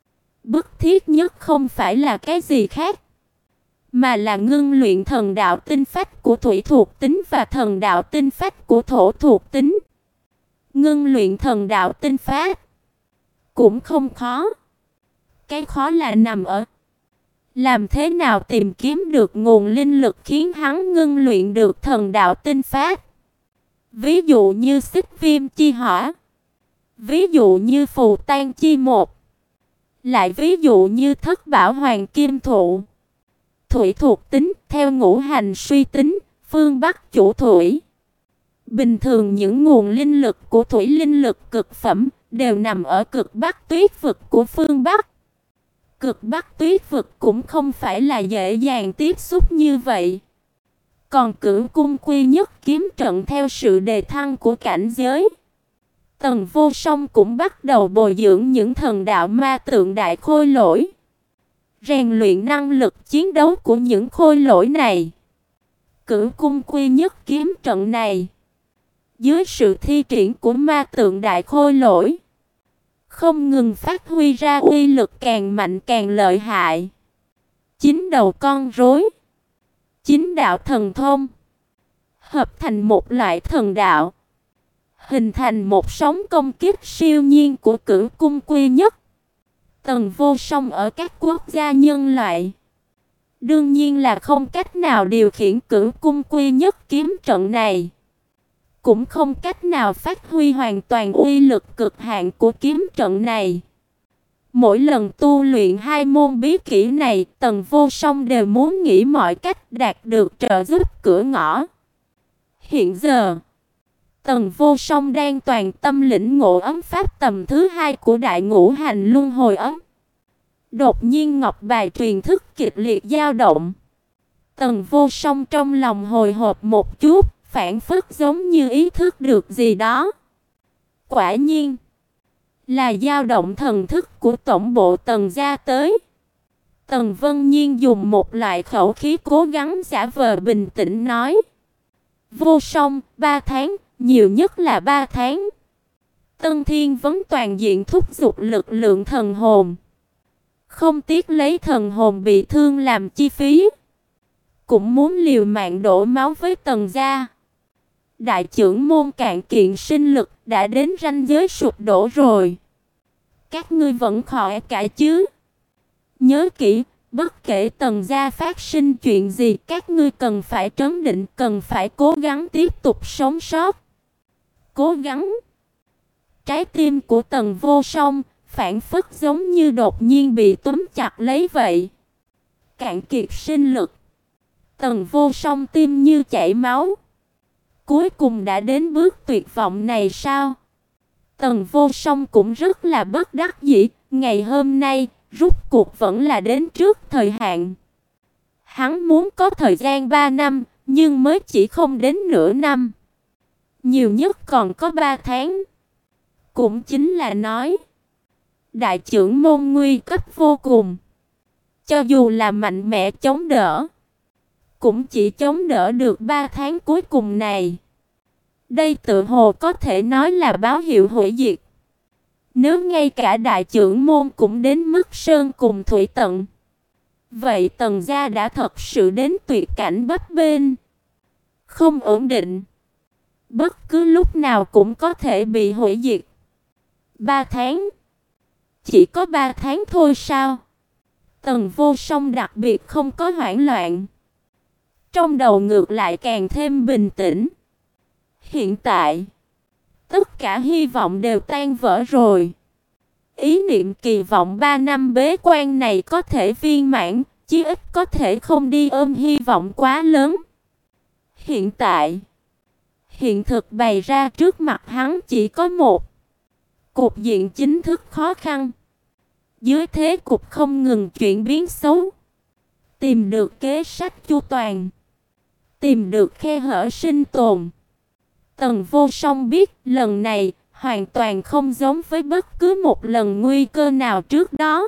bức thiết nhất không phải là cái gì khác, mà là ngưng luyện thần đạo tinh phách của thủy thuộc tính và thần đạo tinh phách của thổ thuộc tính. Ngưng luyện thần đạo tinh phách cũng không khó. Cái khó là nằm ở làm thế nào tìm kiếm được nguồn linh lực khiến hắn ngưng luyện được thần đạo tinh phách. Ví dụ như xích viêm chi hỏa, ví dụ như phù tan chi một, lại ví dụ như thất bảo hoàng kim thụ. Thủy thuộc tính theo ngũ hành suy tính, phương Bắc chủ thủy. Bình thường những nguồn linh lực của thủy linh lực cực phẩm đều nằm ở cực Bắc tuyết vực của phương Bắc. Cực Bắc tuyết vực cũng không phải là dễ dàng tiếp xúc như vậy. Còn Cửu Cung Quy Nhất kiếm trận theo sự đề thăng của cảnh giới, Tần Vô Song cũng bắt đầu bồi dưỡng những thần đạo ma tượng đại khôi lỗi, rèn luyện năng lực chiến đấu của những khôi lỗi này. Cửu Cung Quy Nhất kiếm trận này, dưới sự thi triển của ma tượng đại khôi lỗi, không ngừng phát huy ra uy lực càng mạnh càng lợi hại. Chín đầu con rối, chín đạo thần thông, hợp thành một loại thần đạo, hình thành một sóng công kích siêu nhiên của Cửu Cung Quy Nhất. Tần Vô Song ở các quốc gia nhân loại, Đương nhiên là không cách nào điều khiển cửu cung quy nhất kiếm trận này, cũng không cách nào phát huy hoàn toàn uy lực cực hạn của kiếm trận này. Mỗi lần tu luyện hai môn bí kỹ này, Tần Vô Song đều muốn nghĩ mọi cách đạt được trợ giúp cửa ngõ. Hiện giờ, Tần Vô Song đang toàn tâm lĩnh ngộ ấm pháp tầm thứ hai của Đại Ngũ Hành Luân Hồi ấm. Đột nhiên ngọc bài truyền thức kịch liệt dao động. Tần Vô Song trong lòng hồi hộp một chút, phảng phất giống như ý thức được gì đó. Quả nhiên, là dao động thần thức của tổng bộ Tần gia tới. Tần Vân Nhiên dùng một loại khẩu khí cố gắng giả vờ bình tĩnh nói: Vô Song, ba tháng, nhiều nhất là ba tháng. Tân Thiên Vấn toàn diện thúc giục lực lượng thần hồn, không tiếc lấy thần hồn bị thương làm chi phí, cũng muốn liều mạng đổ máu với Tần gia. Đại trưởng môn cạn kiệt sinh lực, đã đến ranh giới sụp đổ rồi. Các ngươi vẫn khỏe cả chứ? Nhớ kỹ, bất kể Tần gia phát sinh chuyện gì, các ngươi cần phải trấn định, cần phải cố gắng tiếp tục sống sót. Cố gắng. Trái tim của Tần Vô Song phảng phất giống như đột nhiên bị túm chặt lấy vậy. Cạn kiệt sinh lực, Tần Vô Song tim như chảy máu. Cuối cùng đã đến bước tuyệt vọng này sao? Tần Vô Song cũng rất là bất đắc dĩ, ngày hôm nay rút cuộc vẫn là đến trước thời hạn. Hắn muốn có thời gian ba năm, nhưng mới chỉ không đến nửa năm. Nhiều nhất còn có ba tháng. Cũng chính là nói, đại trưởng môn nguy cấp vô cùng. Cho dù là mạnh mẽ chống đỡ, cũng chỉ chống đỡ được ba tháng cuối cùng này. Đây tự hồ có thể nói là báo hiệu hủy diệt. Nếu ngay cả đại trưởng môn cũng đến mức sơn cùng thủy tận, vậy Tần gia đã thật sự đến tuyệt cảnh bấp bênh, không ổn định, bất cứ lúc nào cũng có thể bị hủy diệt. Ba tháng? Chỉ có ba tháng thôi sao? Tần Vô Song đặc biệt không có hoảng loạn, trong đầu ngược lại càng thêm bình tĩnh. Hiện tại, tất cả hy vọng đều tan vỡ rồi. Ý niệm kỳ vọng ba năm bế quan này có thể viên mãn, chí ít có thể không đi ôm hy vọng quá lớn. Hiện tại, hiện thực bày ra trước mặt hắn chỉ có một. Cục diện chính thức khó khăn. Dưới thế cục không ngừng chuyển biến xấu, tìm được kế sách chu toàn, tìm được khe hở sinh tồn. Tần Vô Song biết lần này hoàn toàn không giống với bất cứ một lần nguy cơ nào trước đó.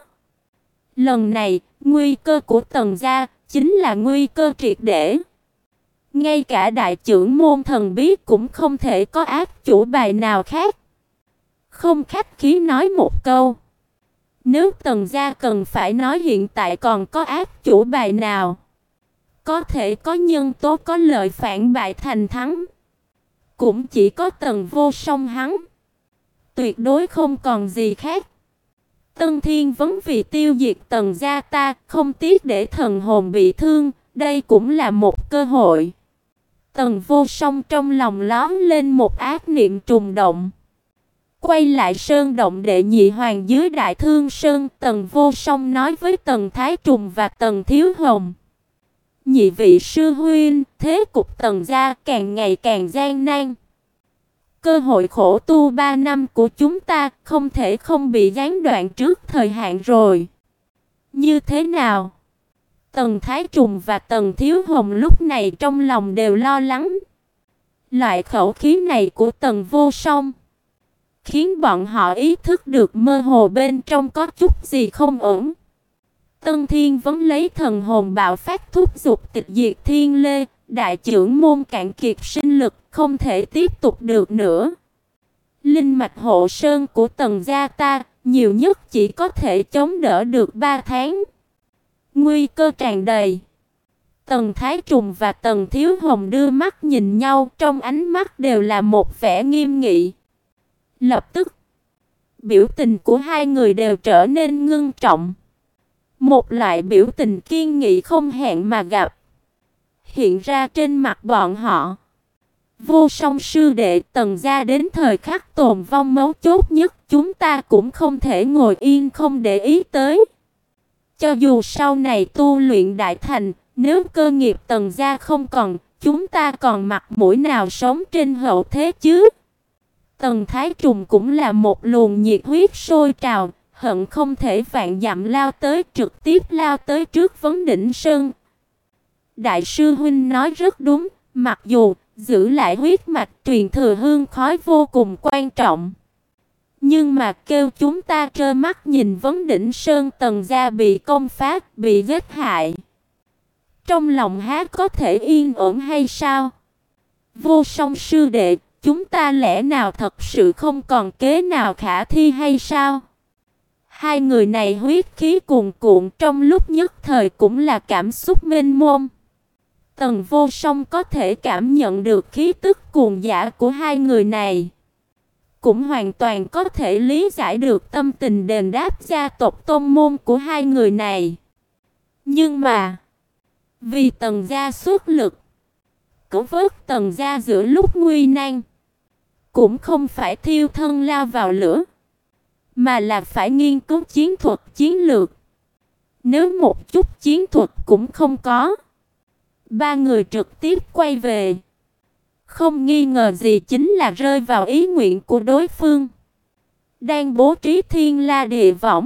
Lần này, nguy cơ của Tần gia chính là nguy cơ triệt để. Ngay cả đại trưởng môn thần bí cũng không thể có ác chủ bài nào khác. Không khách khí nói một câu, nếu Tần gia cần phải nói hiện tại còn có ác chủ bài nào, có thể có nhân tố có lợi phản bại thành thắng, cũng chỉ có Tần Vô Song hắn. Tuyệt đối không còn gì khác. Tân Thiên Vấn vì tiêu diệt Tần gia ta, không tiếc để thần hồn bị thương, đây cũng là một cơ hội. Tần Vô Song trong lòng lóe lên một ác niệm trùng động. Quay lại sơn động đệ nhị hoàng dưới Đại Thương Sơn, Tần Vô Song nói với Tần Thái Trùng và Tần Thiếu Hồng: nhị vị sư huynh, thế cục Tần gia càng ngày càng gian nan. Cơ hội khổ tu ba năm của chúng ta không thể không bị gián đoạn trước thời hạn rồi. Như thế nào? Tần Thái Trùng và Tần Thiếu Hồng lúc này trong lòng đều lo lắng. Loại khẩu khí này của Tần Vô Song khiến bọn họ ý thức được mơ hồ bên trong có chút gì không ổn. Tân Thiên Vấn lấy thần hồn bạo phát thúc giục tịch diệt thiên lê, đại trưởng môn cạn kiệt sinh lực, không thể tiếp tục được nữa. Linh mạch hộ sơn của Tần gia ta, nhiều nhất chỉ có thể chống đỡ được ba tháng. Nguy cơ tràn đầy. Tần Thái Trùng và Tần Thiếu Hồng đưa mắt nhìn nhau, trong ánh mắt đều là một vẻ nghiêm nghị. Lập tức, biểu tình của hai người đều trở nên ngưng trọng. Một loại biểu tình kiên nghị không hẹn mà gặp hiện ra trên mặt bọn họ. Vô Song sư đệ, Tần gia đến thời khắc tồn vong mấu chốt nhất, chúng ta cũng không thể ngồi yên không để ý tới. Cho dù sau này tu luyện đại thành, nếu cơ nghiệp Tần gia không còn, chúng ta còn mặt mũi nào sống trên hậu thế chứ? Tần Thái Trùng cũng là một luồng nhiệt huyết sôi trào, hận không thể vạn dặm lao tới, trực tiếp lao tới trước Vấn Đỉnh Sơn. Đại sư huynh nói rất đúng, mặc dù giữ lại huyết mạch truyền thừa hương khói vô cùng quan trọng, nhưng mà kêu chúng ta trơ mắt nhìn Vấn Đỉnh Sơn Tần gia bị công phá, bị giết hại, trong lòng há có thể yên ổn hay sao? Vô Song sư đệ, chúng ta lẽ nào thật sự không còn kế nào khả thi hay sao? Hai người này huyết khí cuồn cuộn, trong lúc nhất thời cũng là cảm xúc mênh mông. Tần Vô Song có thể cảm nhận được khí tức cuồng dã của hai người này, cũng hoàn toàn có thể lý giải được tâm tình đền đáp gia tộc tôn môn của hai người này. Nhưng mà, vì Tần gia xuất lực cứu vớt Tần gia giữa lúc nguy nan, cũng không phải thiêu thân lao vào lửa, mà là phải nghiên cứu chiến thuật chiến lược. Nếu một chút chiến thuật cũng không có, ba người trực tiếp quay về, không nghi ngờ gì chính là rơi vào ý nguyện của đối phương, đang bố trí thiên la địa võng,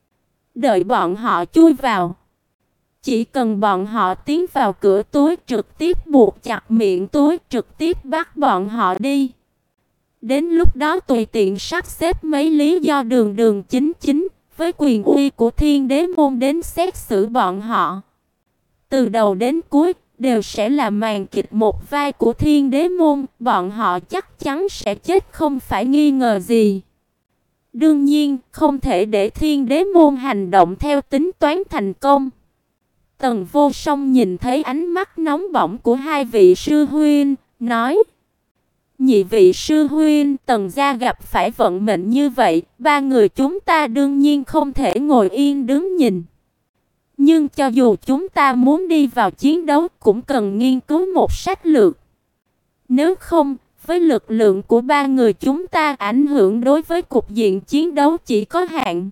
đợi bọn họ chui vào. Chỉ cần bọn họ tiến vào cửa túi, trực tiếp buộc chặt miệng túi, trực tiếp bắt bọn họ đi. Đến lúc đó tùy tiện sắp xếp mấy lý do đường đường chính chính với quyền uy của Thiên Đế môn đến xét xử bọn họ. Từ đầu đến cuối đều sẽ là màn kịch một vai của Thiên Đế môn, bọn họ chắc chắn sẽ chết không phải nghi ngờ gì. Đương nhiên, không thể để Thiên Đế môn hành động theo tính toán thành công. Tần Vô Song nhìn thấy ánh mắt nóng bỏng của hai vị sư huynh, nói: "Nhị vị sư huynh, Tần gia gặp phải vận mệnh như vậy, ba người chúng ta đương nhiên không thể ngồi yên đứng nhìn. Nhưng cho dù chúng ta muốn đi vào chiến đấu cũng cần nghiên cứu một sách lược. Nếu không, với lực lượng của ba người chúng ta, ảnh hưởng đối với cục diện chiến đấu chỉ có hạn."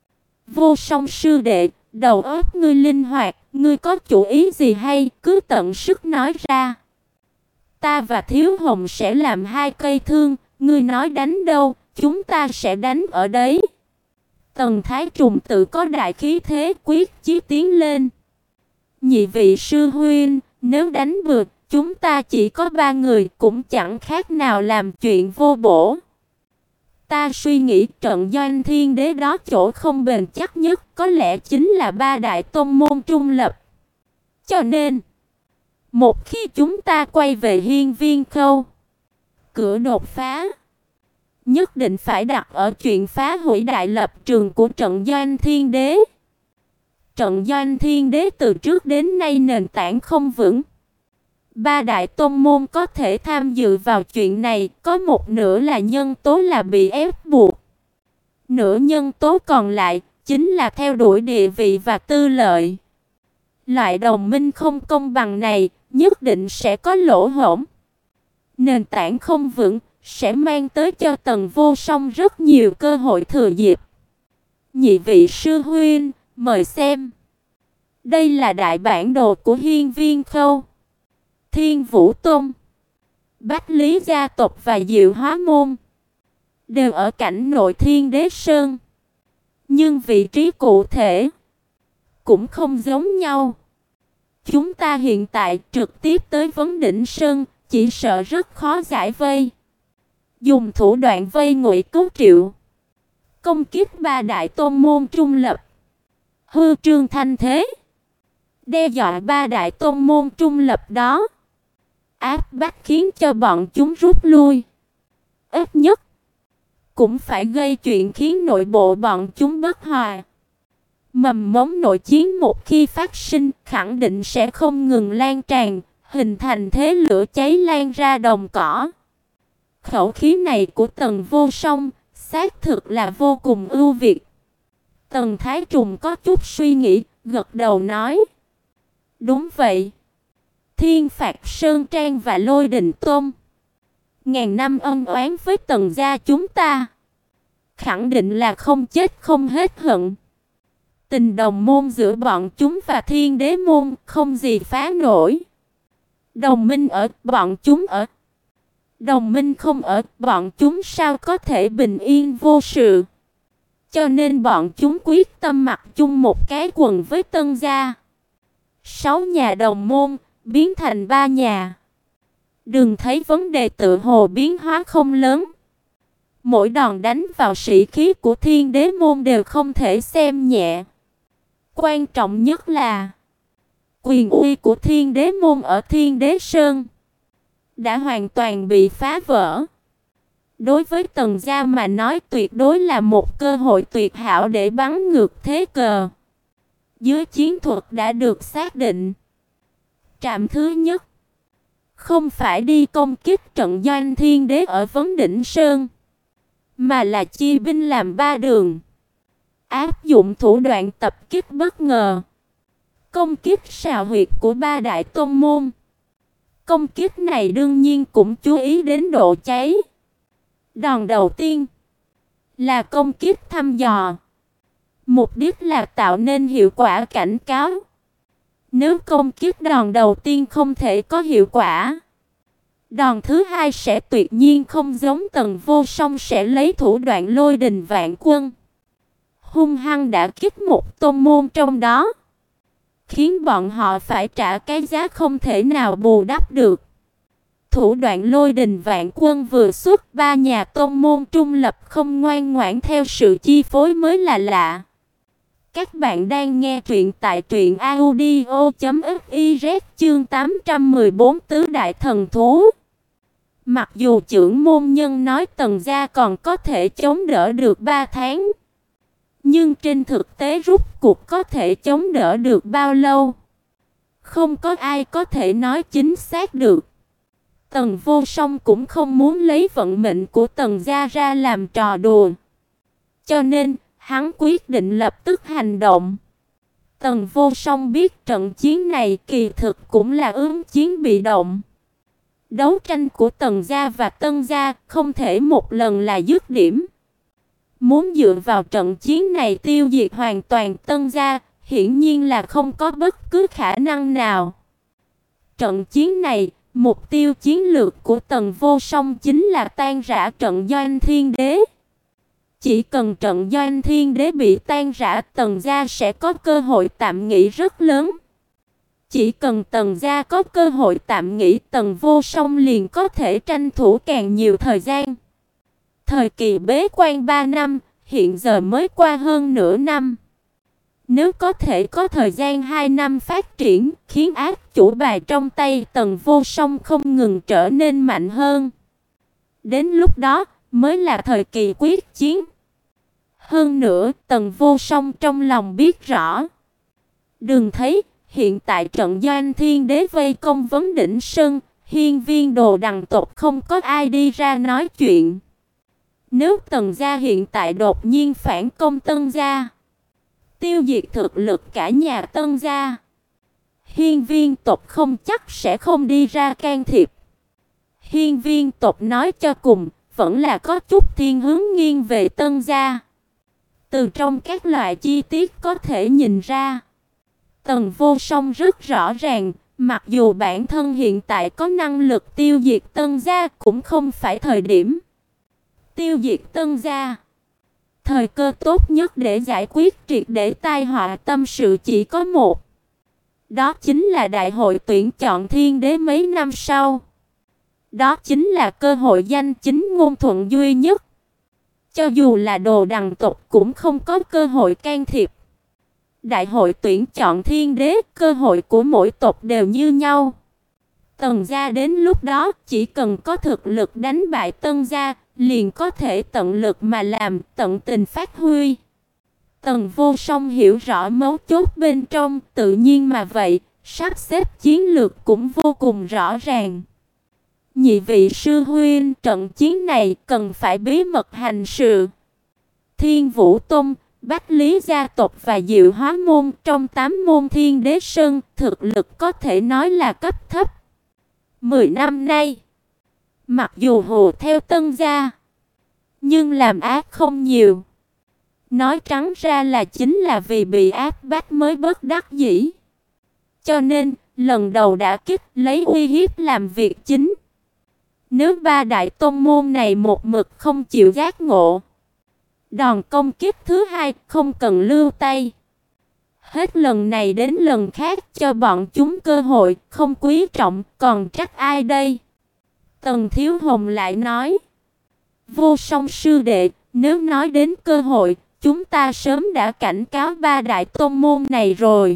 Vô Song sư đệ, đầu óc ngươi linh hoạt, ngươi có chủ ý gì hay, cứ tận sức nói ra. Ta và Thiếu Hồng sẽ làm hai cây thương, ngươi nói đánh đâu, chúng ta sẽ đánh ở đấy. Tần Thái Trùng tự có đại khí thế, quyết chí tiến lên. Nhị vị sư huynh, nếu đánh bừa, chúng ta chỉ có ba người, cũng chẳng khác nào làm chuyện vô bổ. Ta suy nghĩ trận doanh Thiên Đế đó chỗ không bền chắc nhất có lẽ chính là ba đại tôn môn trung lập. Cho nên, một khi chúng ta quay về Hiên Viên Khâu, cửa đột phá nhất định phải đặt ở chuyện phá hủy đại lập trường của trận doanh Thiên Đế. Trận doanh Thiên Đế từ trước đến nay nền tảng không vững. Ba đại tôn môn có thể tham dự vào chuyện này, có một nửa là nhân tố là bị ép buộc. Nửa nhân tố còn lại chính là theo đuổi địa vị và tư lợi. Loại đồng minh không công bằng này nhất định sẽ có lỗ hổng. Nền tảng không vững sẽ mang tới cho Tần Vô Song rất nhiều cơ hội thừa dịp. Nhị vị sư huynh, mời xem. Đây là đại bản đồ của Hiên Viên Khâu, Thiên Vũ Tôn, Bách Lý gia tộc và Diệu Hóa môn đều ở cảnh nội Thiên Đế Sơn, nhưng vị trí cụ thể cũng không giống nhau. Chúng ta hiện tại trực tiếp tới Vấn Đỉnh Sơn, chỉ sợ rất khó giải vây. Dùng thủ đoạn vây ngụy cứu triệu, công kích ba đại tôn môn trung lập, hư trương thanh thế, đe dọa ba đại tôn môn trung lập đó, áp bách khiến cho bọn chúng rút lui. Ít nhất cũng phải gây chuyện khiến nội bộ bọn chúng bất hòa. Mầm mống nội chiến một khi phát sinh, khẳng định sẽ không ngừng lan tràn, hình thành thế lửa cháy lan ra đồng cỏ. Khẩu khí này của Tần Vô Song xác thực là vô cùng ưu việt. Tần Thái Trùng có chút suy nghĩ, gật đầu nói: "Đúng vậy. Thiên Phạt Sơn Trang và Lôi Đình Tôn ngàn năm ân oán với Tần gia chúng ta, khẳng định là không chết không hết hận. Tình đồng môn giữa bọn chúng và Thiên Đế môn không gì phá nổi. Đồng minh ở, bọn chúng ở. Đồng minh không ở, bọn chúng sao có thể bình yên vô sự. Cho nên bọn chúng quyết tâm mặc chung một cái quần với Tân gia. Sáu nhà đồng môn biến thành ba nhà. Đừng thấy vấn đề tự hồ biến hóa không lớn. Mỗi đòn đánh vào sĩ khí của Thiên Đế môn đều không thể xem nhẹ. Quan trọng nhất là quyền uy của Thiên Đế môn ở Thiên Đế Sơn đã hoàn toàn bị phá vỡ. Đối với Tần gia mà nói, tuyệt đối là một cơ hội tuyệt hảo để bắn ngược thế cờ. Dưới chiến thuật đã được xác định, trạm thứ nhất không phải đi công kích trận doanh Thiên Đế ở Vấn Đỉnh Sơn, mà là chia binh làm ba đường, áp dụng thủ đoạn tập kích bất ngờ, công kích sào huyệt của ba đại tôn môn. Công kích này đương nhiên cũng chú ý đến độ cháy. Đòn đầu tiên là công kích thăm dò, mục đích là tạo nên hiệu quả cảnh cáo. Nếu công kích đòn đầu tiên không thể có hiệu quả, đòn thứ hai sẽ tuyệt nhiên không giống. Tần Vô Song sẽ lấy thủ đoạn Lôi Đình Vạn Quân, hung hăng đả kích một tôn môn trong đó, khiến bọn họ phải trả cái giá không thể nào bù đắp được. Thủ đoạn Lôi Đình Vạn Quân vừa xuất, ba nhà tôn môn trung lập không ngoan ngoãn theo sự chi phối mới là lạ. Các bạn đang nghe truyện tại truyện audio chấm fiz chương tám trăm mười bốn Tứ Đại Thần Thú. Mặc dù trưởng môn nhân nói Tần gia còn có thể chống đỡ được ba tháng, nhưng trên thực tế rút cuộc có thể chống đỡ được bao lâu, không có ai có thể nói chính xác được. Tần Vô Song cũng không muốn lấy vận mệnh của Tần gia ra làm trò đùa, cho nên hắn quyết định lập tức hành động. Tần Vô Song biết trận chiến này kỳ thực cũng là ứng chiến bị động. Đấu tranh của Tần gia và Tân gia không thể một lần là dứt điểm. Muốn dựa vào trận chiến này tiêu diệt hoàn toàn Tân gia, hiển nhiên là không có bất cứ khả năng nào. Trận chiến này, mục tiêu chiến lược của Tần Vô Song chính là tan rã trận doanh Thiên Đế. Chỉ cần trận doanh Thiên Đế bị tan rã, Tần gia sẽ có cơ hội tạm nghỉ rất lớn. Chỉ cần Tần gia có cơ hội tạm nghỉ, Tần Vô Song liền có thể tranh thủ càng nhiều thời gian. Thời kỳ bế quan ba năm, hiện giờ mới qua hơn nửa năm. Nếu có thể có thời gian hai năm phát triển, khiến ác chủ bài trong tay Tần Vô Song không ngừng trở nên mạnh hơn. Đến lúc đó mới là thời kỳ quyết chiến. Hơn nữa, Tần Vô Song trong lòng biết rõ. Đừng thấy, hiện tại trận doanh Thiên Đế vây công Vấn Đỉnh Sơn, hiên viên Đồ Đằng tộc không có ai đi ra nói chuyện. Nếu Tần gia hiện tại đột nhiên phản công Tân gia, tiêu diệt thực lực cả nhà Tân gia, hiên viên tộc không chắc sẽ không đi ra can thiệp. Hiên viên tộc nói cho cùng, vẫn là có chút thiên hướng nghiêng về Tân gia. Từ trong các loại chi tiết có thể nhìn ra, Tần Vô Song rất rõ ràng, mặc dù bản thân hiện tại có năng lực tiêu diệt Tân gia, cũng không phải thời điểm. Tiêu diệt Tân gia, thời cơ tốt nhất để giải quyết triệt để tai họa tâm sự chỉ có một. Đó chính là đại hội tuyển chọn Thiên Đế mấy năm sau. Đó chính là cơ hội danh chính ngôn thuận duy nhất. Cho dù là Đồ Đằng tộc cũng không có cơ hội can thiệp. Đại hội tuyển chọn Thiên Đế, cơ hội của mỗi tộc đều như nhau. Tần gia đến lúc đó chỉ cần có thực lực đánh bại Tân gia, liền có thể tận lực mà làm, tận tình phát huy. Tần Vô Song hiểu rõ mấu chốt bên trong, tự nhiên mà vậy, sắp xếp chiến lược cũng vô cùng rõ ràng. Nhị vị sư huynh, trận chiến này cần phải bí mật hành sự. Thiên Vũ Tông, Bách Lý gia tộc và Diệu Hóa môn trong tám môn Thiên Đế Sơn, thực lực có thể nói là cấp thấp. Mười năm nay, mặc dù hùa theo Tân gia, nhưng làm ác không nhiều. Nói trắng ra là chính là vì bị áp bách mới bất đắc dĩ. Cho nên, lần đầu đã kích lấy uy hiếp làm việc chính. Nếu ba đại tôn môn này một mực không chịu giác ngộ, đòn công kích thứ hai không cần lưu tay. Hết lần này đến lần khác cho bọn chúng cơ hội, không quý trọng, còn trách ai đây? Tần Thiếu Hồng lại nói, Vô Song sư đệ, nếu nói đến cơ hội, chúng ta sớm đã cảnh cáo ba đại tôn môn này rồi.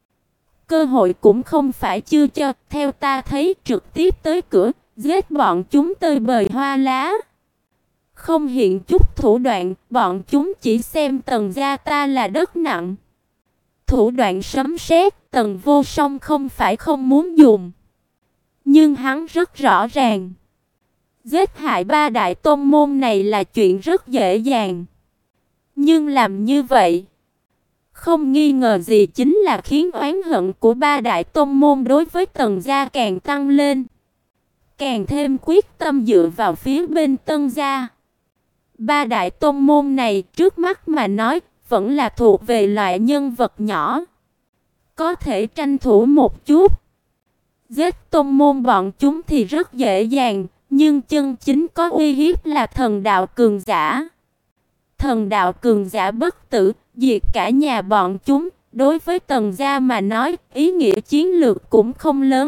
Cơ hội cũng không phải chưa cho, theo ta thấy trực tiếp tới cửa, giết bọn chúng tơi bời hoa lá. Không hiện chút thủ đoạn, bọn chúng chỉ xem Tần gia ta là đất nặng. Thủ đoạn sấm sét, Tần Vô Song không phải không muốn dùng. Nhưng hắn rất rõ ràng, giết hại ba đại tôn môn này là chuyện rất dễ dàng. Nhưng làm như vậy, không nghi ngờ gì chính là khiến oán hận của ba đại tôn môn đối với Tần gia càng tăng lên. Càng thêm quyết tâm dựa vào phía bên Tân gia. Ba đại tôn môn này trước mắt mà nói vẫn là thuộc về loại nhân vật nhỏ, có thể tranh thủ một chút. Giết tôn môn bọn chúng thì rất dễ dàng, nhưng chân chính có uy hiếp là thần đạo cường giả. Thần đạo cường giả bất tử, diệt cả nhà bọn chúng, đối với Tần gia mà nói, ý nghĩa chiến lược cũng không lớn.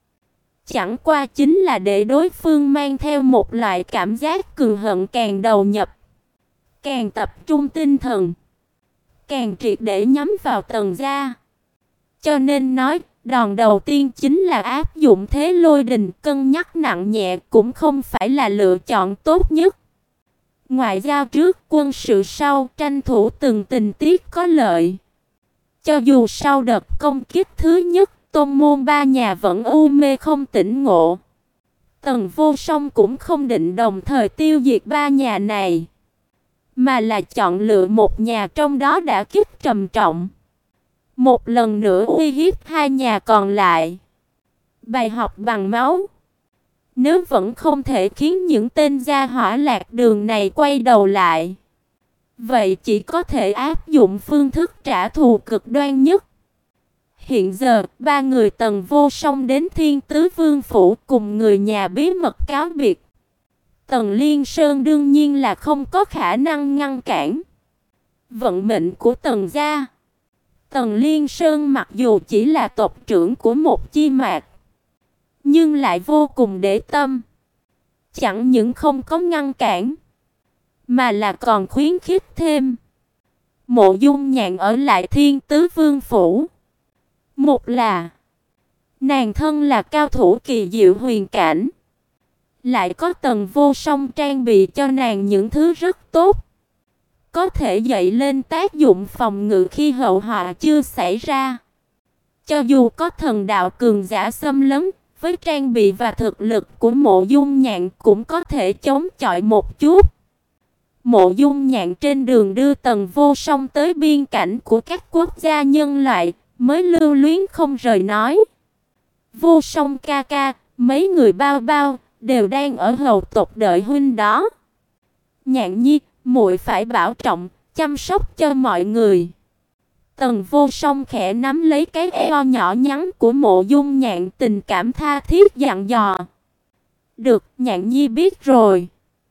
Chẳng qua chính là để đối phương mang theo một loại cảm giác cường hận càng đầu nhập, càng tập trung tinh thần, càng triệt để nhắm vào Tần gia. Cho nên nói, đòn đầu tiên chính là áp dụng thế lôi đình, cân nhắc nặng nhẹ cũng không phải là lựa chọn tốt nhất. Ngoại giao trước, quân sự sau, tranh thủ từng tình tiết có lợi. Cho dù sau đợt công kích thứ nhất, tôn môn ba nhà vẫn u mê không tỉnh ngộ, Tần Vô Song cũng không định đồng thời tiêu diệt ba nhà này, mà là chọn lựa một nhà trong đó đã kích trầm trọng, một lần nữa uy hiếp hai nhà còn lại. Bài học bằng máu. Nếu vẫn không thể khiến những tên gia hỏa lạc đường này quay đầu lại, vậy chỉ có thể áp dụng phương thức trả thù cực đoan nhất. Hiện giờ, ba người Tần Vô Song đến Thiên Tứ Vương phủ cùng người nhà bí mật cáo biệt. Tần Liên Sơn đương nhiên là không có khả năng ngăn cản vận mệnh của Tần gia. Tần Liên Sơn mặc dù chỉ là tộc trưởng của một chi mạc, nhưng lại vô cùng để tâm. Chẳng những không có ngăn cản, mà là còn khuyến khích thêm. Mộ Dung Nhạn ở lại Thiên Tứ Vương phủ. Một là nàng thân là cao thủ kỳ diệu huyền cảnh, lại có Tần Vô Song trang bị cho nàng những thứ rất tốt, có thể dậy lên tác dụng phòng ngự khi hậu họa chưa xảy ra. Cho dù có thần đạo cường giả xâm lấn, với trang bị và thực lực của Mộ Dung Nhạn cũng có thể chống chọi một chút. Mộ Dung Nhạn trên đường đưa Tần Vô Song tới biên cảnh của các quốc gia nhân loại, mới lưu luyến không rời nói: Vô Song ca ca, mấy người bao bao đều đang ở hầu tộc đợi huynh đó. Nhạn nhi, muội phải bảo trọng, chăm sóc cho mọi người. Tần Vô Song khẽ nắm lấy cái eo nhỏ nhắn của Mộ Dung Nhạn, tình cảm tha thiết dặn dò. Được, Nhạn nhi biết rồi.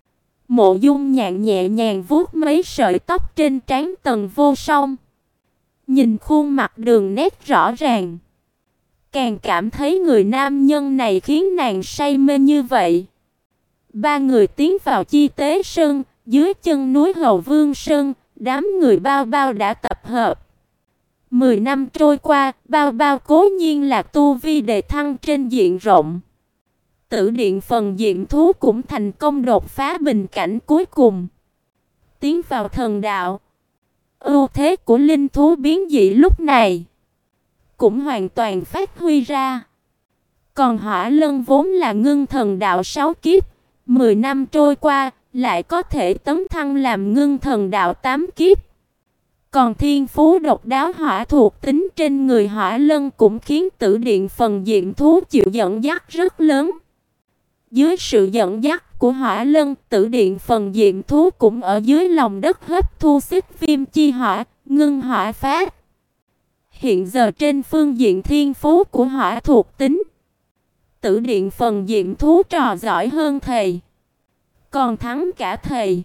Mộ Dung Nhạn nhẹ nhàng vuốt mấy sợi tóc trên trán Tần Vô Song, nhìn khuôn mặt đường nét rõ ràng, càng cảm thấy người nam nhân này khiến nàng say mê như vậy. Ba người tiến vào Chi Tế Sơn, dưới chân núi Hầu Vương Sơn, đám người bao bao đã tập hợp. Mười năm trôi qua, bao bao cố nhiên là tu vi đề thăng trên diện rộng. Tử điện phần diệm thú cũng thành công đột phá bình cảnh cuối cùng, tiến vào thần đạo. Ưu thế của linh thú biến dị lúc này cũng hoàn toàn phát huy ra. Còn Hỏa Lân vốn là ngưng thần đạo sáu kiếp, mười năm trôi qua lại có thể tấn thăng làm ngưng thần đạo tám kiếp. Còn thiên phú độc đáo hỏa thuộc tính trên người Hỏa Lân cũng khiến Tử Điện Phần Diệm Thú chịu dẫn dắt rất lớn. Dưới sự dẫn dắt của Hỏa Lân, Tử Điện Phần Diệm Thú cũng ở dưới lòng đất hấp thu xích viêm chi hỏa, ngưng hỏa phát. Hiện giờ trên phương diện thiên phú của hỏa thuộc tính, Tử Điện Phần Diệm Thú trò giỏi hơn thầy, còn thắng cả thầy.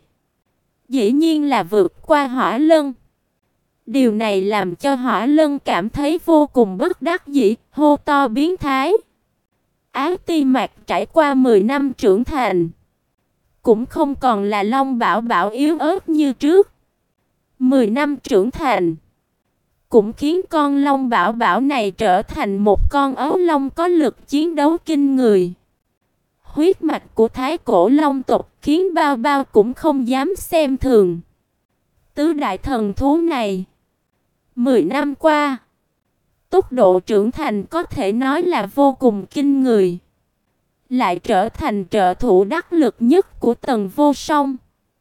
Dĩ nhiên là vượt qua Hỏa Lân. Điều này làm cho Hỏa Lân cảm thấy vô cùng bất đắc dĩ, hô to biến thái. Ái Ti Mạc trải qua mười năm trưởng thành, cũng không còn là Long Bảo Bảo yếu ớt như trước. mười năm trưởng thành cũng khiến con Long Bảo Bảo này trở thành một con ấu long có lực chiến đấu kinh người. Huyết mạch của Thái Cổ Long tộc khiến Bao Bao cũng không dám xem thường. Tứ đại thần thú này, mười năm qua, tốc độ trưởng thành có thể nói là vô cùng kinh người. Lại trở thành trợ thủ đắc lực nhất của Tần Vô Song.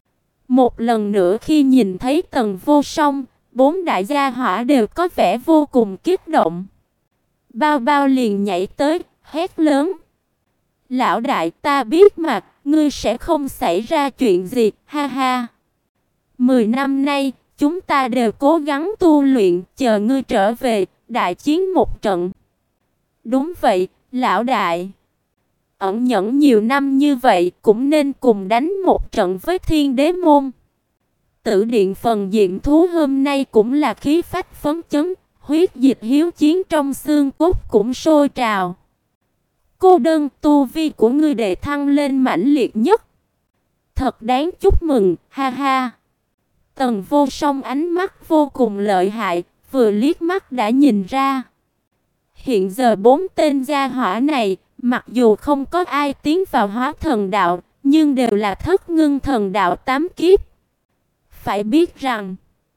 Một lần nữa khi nhìn thấy Tần Vô Song, bốn đại gia hỏa đều có vẻ vô cùng kích động. Bao Bao liền nhảy tới, hét lớn: "Lão đại, ta biết mà, ngươi sẽ không xảy ra chuyện gì, ha ha. Mười năm nay, chúng ta đều cố gắng tu luyện, chờ ngươi trở về, đại chiến một trận." "Đúng vậy, lão đại. Ẩn nhẫn nhiều năm như vậy, cũng nên cùng đánh một trận với Thiên Đế Môn." Tử Điện Phần Diệm Thú hôm nay cũng là khí phách phấn chấn, huyết dịch hiếu chiến trong xương cốt cũng sôi trào. "Cô đơn, tu vi của ngươi đề thăng lên mãnh liệt nhất. Thật đáng chúc mừng, ha ha." Tần Vô Song ánh mắt vô cùng lợi hại, vừa liếc mắt đã nhìn ra. Hiện giờ bốn tên gia hỏa này, mặc dù không có ai tiến vào hóa thần đạo, nhưng đều là thất ngưng thần đạo tám kiếp. Phải biết rằng,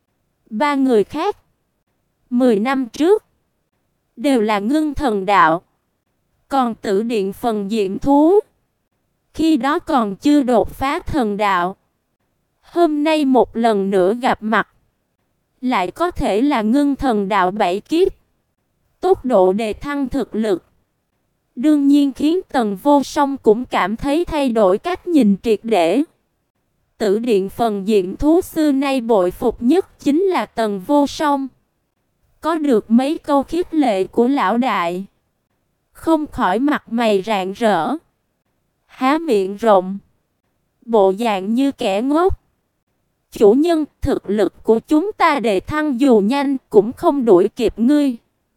ba người khác, mười năm trước, đều là ngưng thần đạo. Còn Tử Điện Phần Diệm Thú, khi đó còn chưa đột phá thần đạo. Hôm nay một lần nữa gặp mặt, lại có thể là ngưng thần đạo bảy kiếp. Tốc độ đề thăng thực lực, đương nhiên khiến Tần Vô Song cũng cảm thấy thay đổi cách nhìn triệt để. Tử Điện Phần Diệm Thú xưa nay bội phục nhất chính là Tần Vô Song. Có được mấy câu khích lệ của lão đại, không khỏi mặt mày rạng rỡ, há miệng rộng, bộ dạng như kẻ ngốc. "Chủ nhân, thực lực của chúng ta đề thăng dù nhanh cũng không đuổi kịp ngươi."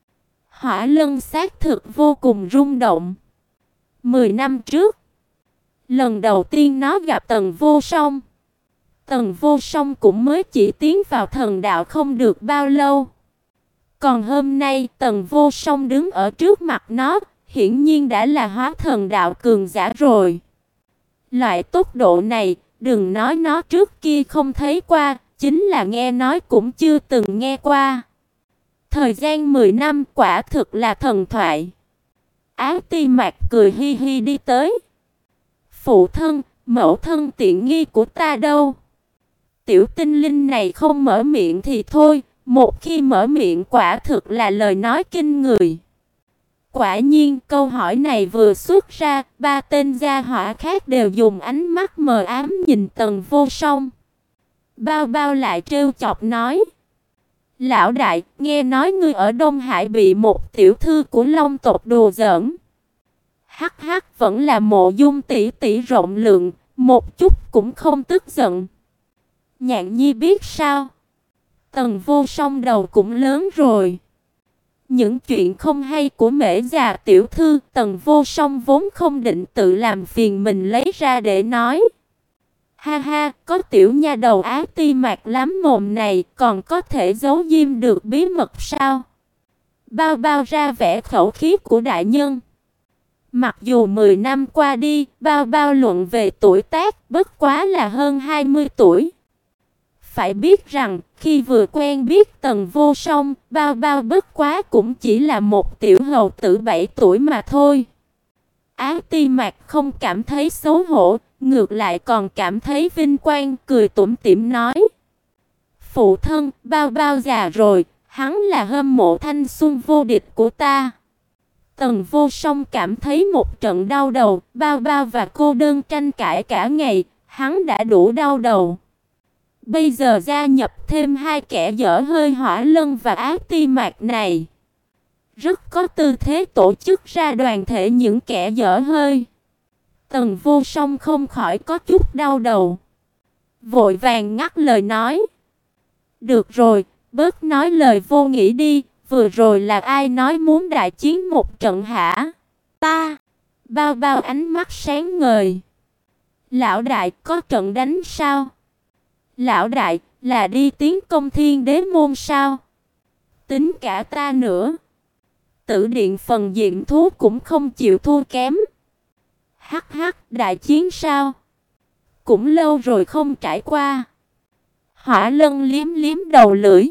Hỏa Lân xác thực vô cùng rung động. Mười năm trước, lần đầu tiên nó gặp Tần Vô Song, Tần Vô Song cũng mới chỉ tiến vào thần đạo không được bao lâu. Còn hôm nay Tần Vô Song đứng ở trước mặt nó, hiển nhiên đã là hóa thần đạo cường giả rồi. Loại tốc độ này, đừng nói nó trước kia không thấy qua, chính là nghe nói cũng chưa từng nghe qua. Thời gian mười năm quả thực là thần thoại. Ái Ti Mạc cười hi hi đi tới. "Phụ thân, mẫu thân tiện nghi của ta đâu?" Tiểu tinh linh này không mở miệng thì thôi, một khi mở miệng quả thực là lời nói kinh người. Quả nhiên câu hỏi này vừa xuất ra, ba tên gia hỏa khác đều dùng ánh mắt mờ ám nhìn Tần Vô Song. Bao Bao lại trêu chọc nói: "Lão đại, nghe nói ngươi ở Đông Hải bị một tiểu thư của Long tộc đùa giỡn." Hắc hắc, vẫn là Mộ Dung tỷ tỷ rộng lượng, một chút cũng không tức giận. Nhạn Nhi biết sao? Tần Vô Song đầu cũng lớn rồi. Những chuyện không hay của Mễ già tiểu thư, Tần Vô Song vốn không định tự làm phiền mình lấy ra để nói. Ha ha, có tiểu nha đầu Ái Ti Mạc lắm mồm này, còn có thể giấu diêm được bí mật sao? Bao Bao ra vẻ khẩu khí của đại nhân. Mặc dù mười năm qua đi, Bao Bao luận về tuổi tác, bất quá là hơn hai mươi tuổi. Phải biết rằng, khi vừa quen biết Tần Vô Song, Bao Bao bất quá cũng chỉ là một tiểu hầu tử bảy tuổi mà thôi. Ái Ti Mạc không cảm thấy xấu hổ, ngược lại còn cảm thấy vinh quang, cười tủm tỉm nói: Phụ thân, Bao Bao già rồi, hắn là hâm mộ thanh xuân vô địch của ta. Tần Vô Song cảm thấy một trận đau đầu, Bao Bao và cô đơn tranh cãi cả ngày, hắn đã đủ đau đầu. Bây giờ gia nhập thêm hai kẻ dở hơi Hỏa Lân và Ác Ti Mạc này, rất có tư thế tổ chức ra đoàn thể những kẻ dở hơi. Tần Vô Song không khỏi có chút đau đầu, vội vàng ngắt lời nói: "Được rồi, bớt nói lời vô nghĩa đi, vừa rồi là ai nói muốn đại chiến một trận hả?" "Ta." Bao Bao ánh mắt sáng ngời. "Lão đại, có trận đánh sao?" "Lão đại, là đi tiến công Thiên Đế môn sao?" "Tính cả ta nữa." Tử Điện phần diệm thú cũng không chịu thua kém. "Hắc hắc, đại chiến sao? Cũng lâu rồi không trải qua." Hỏa Lân liếm liếm đầu lưỡi.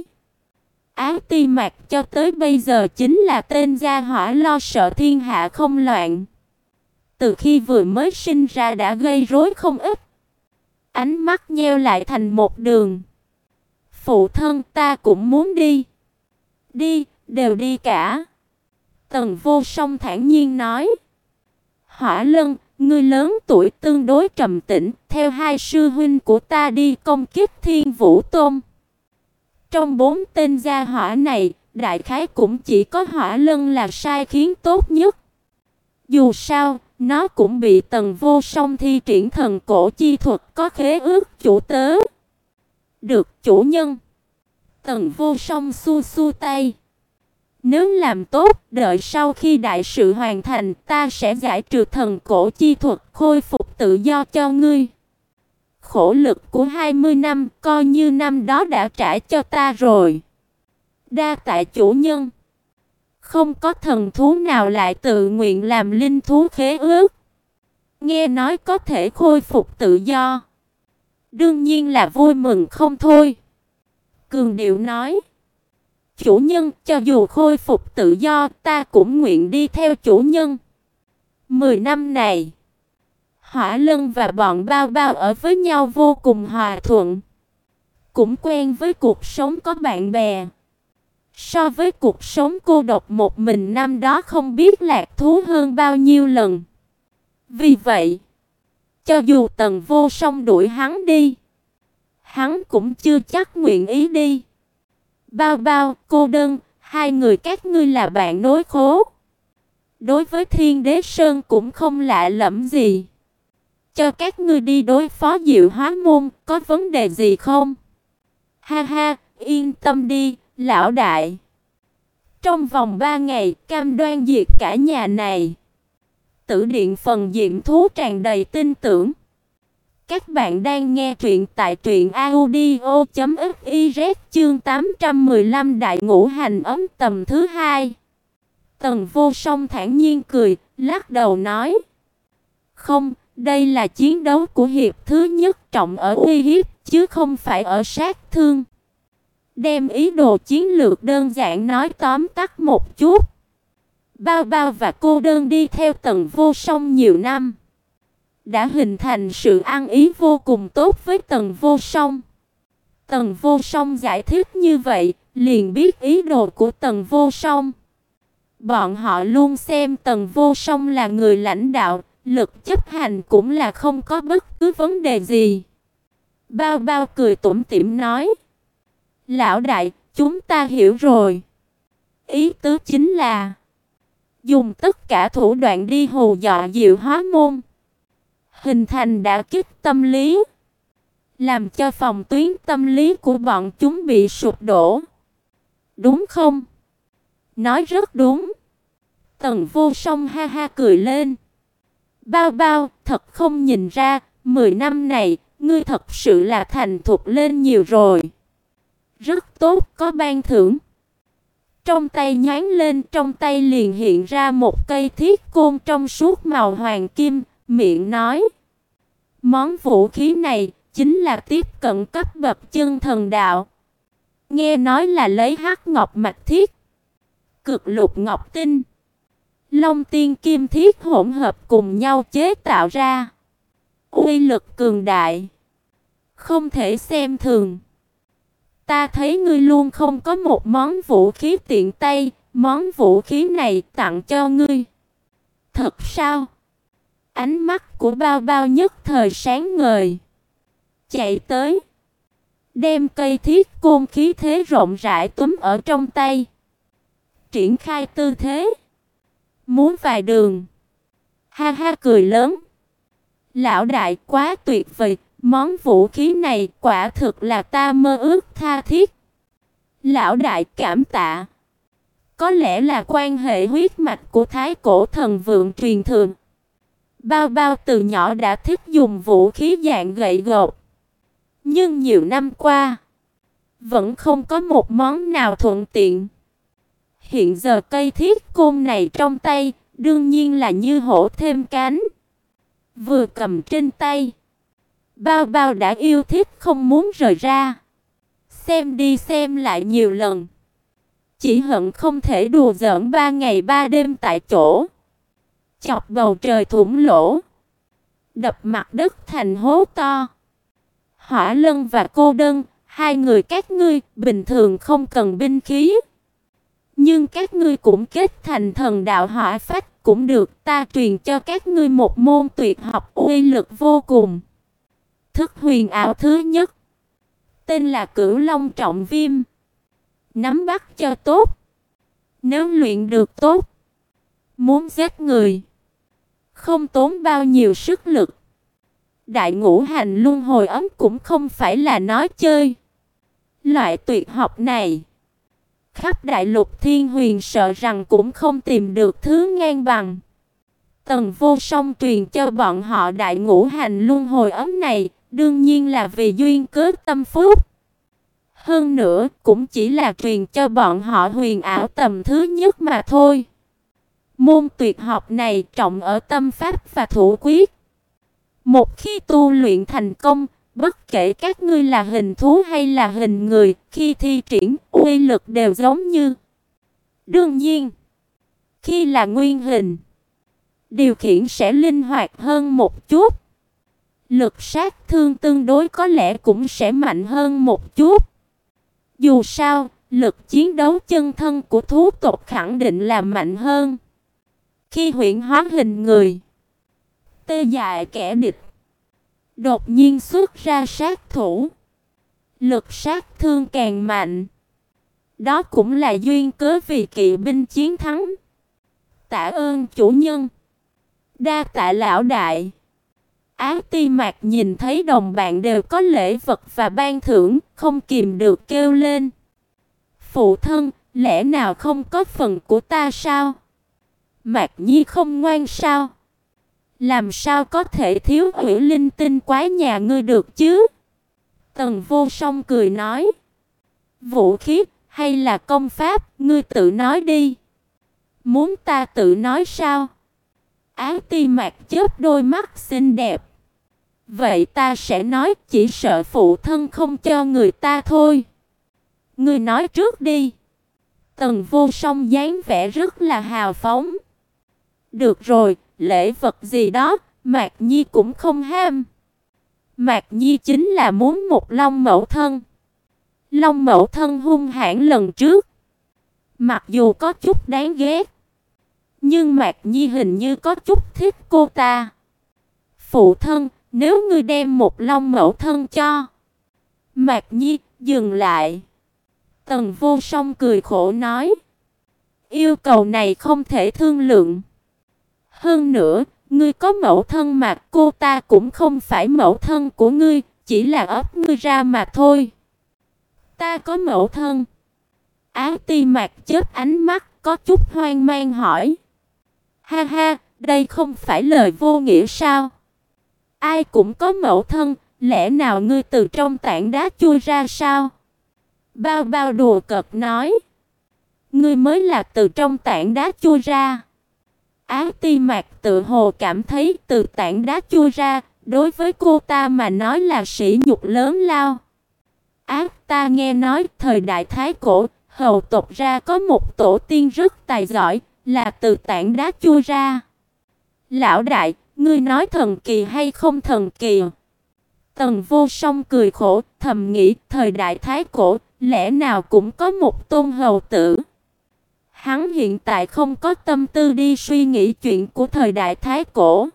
Ác Ti Mạc cho tới bây giờ chính là tên gia hỏa lo sợ thiên hạ không loạn. Từ khi vừa mới sinh ra đã gây rối không ít. Ánh mắt nheo lại thành một đường. "Phụ thân, ta cũng muốn đi." "Đi, đều đi cả." Tần Vô Song thản nhiên nói. "Hỏa Lân, ngươi lớn tuổi tương đối trầm tĩnh, theo hai sư huynh của ta đi công kích Thiên Vũ Tôn." Trong bốn tên gia hỏa này, đại khái cũng chỉ có Hỏa Lân là sai khiến tốt nhất. Dù sao, nó cũng bị Tần Vô Song thi triển thần cổ chi thuật có khế ước chủ tớ. "Được chủ nhân." Tần Vô Song xua xua tay. "Nếu làm tốt, đợi sau khi đại sự hoàn thành, ta sẽ giải trừ thần cổ chi thuật, khôi phục tự do cho ngươi. Khổ lực của hai mươi năm, coi như năm đó đã trả cho ta rồi." "Đa tạ chủ nhân." Không có thần thú nào lại tự nguyện làm linh thú khế ước. Nghe nói có thể khôi phục tự do, đương nhiên là vui mừng không thôi. Cường điệu nói: "Chủ nhân, cho dù khôi phục tự do, ta cũng nguyện đi theo chủ nhân." Mười năm này, Hỏa Lân và bọn Bao Bao ở với nhau vô cùng hòa thuận, cũng quen với cuộc sống có bạn bè. So với cuộc sống cô độc một mình năm đó không biết lạc thú hơn bao nhiêu lần. Vì vậy, cho dù Tần Vô Song đuổi hắn đi, hắn cũng chưa chắc nguyện ý đi. "Bao Bao, cô đơn, hai người các ngươi là bạn nối khố. Đối với Thiên Đế Sơn cũng không lạ lẫm gì. Cho các ngươi đi đối phó Diệu Hóa môn, có vấn đề gì không?" "Ha ha, yên tâm đi, lão đại. Trong vòng ba ngày, cam đoan diệt cả nhà này." Tử Điện phần diệm thú tràn đầy tin tưởng. Các bạn đang nghe truyện tại truyện audio chấm fiz chương tám trăm mười lăm Đại Ngũ Hành ấm tầm thứ hai. Tần Vô Song thản nhiên cười, lắc đầu nói: "Không, đây là chiến đấu của hiệp thứ nhất, trọng ở uy hiếp chứ không phải ở sát thương." Đem ý đồ chiến lược đơn giản nói tóm tắt một chút. Bao Bao và cô đơn đi theo Tần Vô Song nhiều năm, đã hình thành sự ăn ý vô cùng tốt với Tần Vô Song. Tần Vô Song giải thích như vậy, liền biết ý đồ của Tần Vô Song. Bọn họ luôn xem Tần Vô Song là người lãnh đạo, lực chấp hành cũng là không có bất cứ vấn đề gì. Bao Bao cười tủm tỉm nói: "Lão đại, chúng ta hiểu rồi. Ý tứ chính là dùng tất cả thủ đoạn đi hù dọa Diệu Hóa môn, hình thành đả kích tâm lý, làm cho phòng tuyến tâm lý của bọn chúng bị sụp đổ. Đúng không?" "Nói rất đúng." Tần Vô Song ha ha cười lên. "Bao Bao, thật không nhìn ra, mười năm này, ngươi thật sự là thành thục lên nhiều rồi. Rất tốt, có ban thưởng." Trong tay nhoáng lên, trong tay liền hiện ra một cây thiết côn trong suốt màu hoàng kim, miệng nói: "Món vũ khí này chính là tiếp cận cấp bậc chân thần đạo. Nghe nói là lấy hắc ngọc mạch thiết, cực lục ngọc tinh, long tiên kim thiết hỗn hợp cùng nhau chế tạo ra. Uy lực cường đại, không thể xem thường. Ta thấy ngươi luôn không có một món vũ khí tiện tay, món vũ khí này tặng cho ngươi. Thật sao? Ánh mắt của Bao Bao nhất thời sáng ngời. Chạy tới, đem cây thiết côn khí thế rộng rãi túm ở trong tay. Triển khai tư thế, muốn vài đường. Ha ha cười lớn. Lão đại quá tuyệt vời, món vũ khí này quả thực là ta mơ ước tha thiết. Lão đại cảm tạ. Có lẽ là quan hệ huyết mạch của Thái Cổ Thần Vượng truyền thừa. Bao Bao từ nhỏ đã thích dùng vũ khí dạng gậy gộc. Nhưng nhiều năm qua, vẫn không có một món nào thuận tiện. Hiện giờ cây thiết côn này trong tay, đương nhiên là như hổ thêm cánh. Vừa cầm trên tay, Bao Bao đã yêu thích không muốn rời ra. Xem đi xem lại nhiều lần, chỉ hận không thể đùa giỡn ba ngày ba đêm tại chỗ. Chọc bầu trời thủng lỗ, đập mặt đất thành hố to. Hỏa Lân và Cô Đơn, hai người các ngươi bình thường không cần binh khí, nhưng các ngươi cũng kết thành thần đạo hỏa phách cũng được, ta truyền cho các ngươi một môn tuyệt học uy lực vô cùng. Thức huyền ảo thứ nhất, tên là Cửu Long Trọng Viêm. Nắm bắt cho tốt. Nếu luyện được tốt, muốn giết người không tốn bao nhiêu sức lực. Đại ngũ hành luân hồi ấm cũng không phải là nói chơi. Loại tuyệt học này, khắp đại lục thiên huyền sợ rằng cũng không tìm được thứ ngang bằng. Tần Vô Song truyền cho bọn họ đại ngũ hành luân hồi ấm này, đương nhiên là vì duyên cớ tâm phúc. Hơn nữa, cũng chỉ là truyền cho bọn họ huyền ảo tầm thứ nhất mà thôi. Môn tuyệt học này trọng ở tâm pháp và thủ quyết. Một khi tu luyện thành công, bất kể các ngươi là hình thú hay là hình người, khi thi triển, uy lực đều giống như. Đương nhiên, khi là nguyên hình, điều khiển sẽ linh hoạt hơn một chút. Lực sát thương tương đối có lẽ cũng sẽ mạnh hơn một chút. Dù sao, lực chiến đấu chân thân của thú tộc khẳng định là mạnh hơn. Khi huyễn hóa hình người, tê dại kẻ địch, đột nhiên xuất ra sát thủ, lực sát thương càng mạnh. Đó cũng là duyên cớ vì kỵ binh chiến thắng. Tạ ơn chủ nhân. Đa tạ lão đại. Á Ti Mạc nhìn thấy đồng bạn đều có lễ vật và ban thưởng, không kìm được kêu lên. Phụ thân, lẽ nào không có phần của ta sao? Mạc Nhi không ngoan sao? Làm sao có thể thiếu hủy linh tinh quái nhà ngươi được chứ? Tần Vô Song cười nói. Vũ khí hay là công pháp, ngươi tự nói đi. Muốn ta tự nói sao? Á Ti Mạc chớp đôi mắt xinh đẹp. Vậy ta sẽ nói, chỉ sợ phụ thân không cho người ta thôi. Ngươi nói trước đi. Tần Vô Song dáng vẻ rất là hào phóng. Được rồi, lễ vật gì đó, Mạc Nhi cũng không ham. Mạc Nhi chính là muốn một long mẫu thân. Long mẫu thân hung hãn lần trước, mặc dù có chút đáng ghét, nhưng Mạc Nhi hình như có chút thích cô ta. Phụ thân, nếu ngươi đem một long mẫu thân cho. Mạc Nhi, dừng lại. Tần Vô Song cười khổ nói. Yêu cầu này không thể thương lượng. Hơn nữa, ngươi có mẫu thân mà cô ta cũng không phải mẫu thân của ngươi, chỉ là ấp ngươi ra mà thôi. Ta có mẫu thân. Á Ti Mạc chớp ánh mắt, có chút hoang mang hỏi. Ha ha, đây không phải lời vô nghĩa sao? Ai cũng có mẫu thân, lẽ nào ngươi từ trong tảng đá chui ra sao? Bao Bao đùa cợt nói. Ngươi mới là từ trong tảng đá chui ra. Á Ti Mạc tự hồ cảm thấy từ tảng đá chui ra, đối với cô ta mà nói là sỉ nhục lớn lao. Ác, ta nghe nói thời đại Thái Cổ, hầu tộc ra có một tổ tiên rất tài giỏi, là từ tảng đá chui ra. Lão đại, ngươi nói thần kỳ hay không thần kỳ? Tần Vô Song cười khổ, thầm nghĩ thời đại Thái Cổ, lẽ nào cũng có một tôn hầu tử. Hắn hiện tại không có tâm tư đi suy nghĩ chuyện của thời đại Thái Cổ.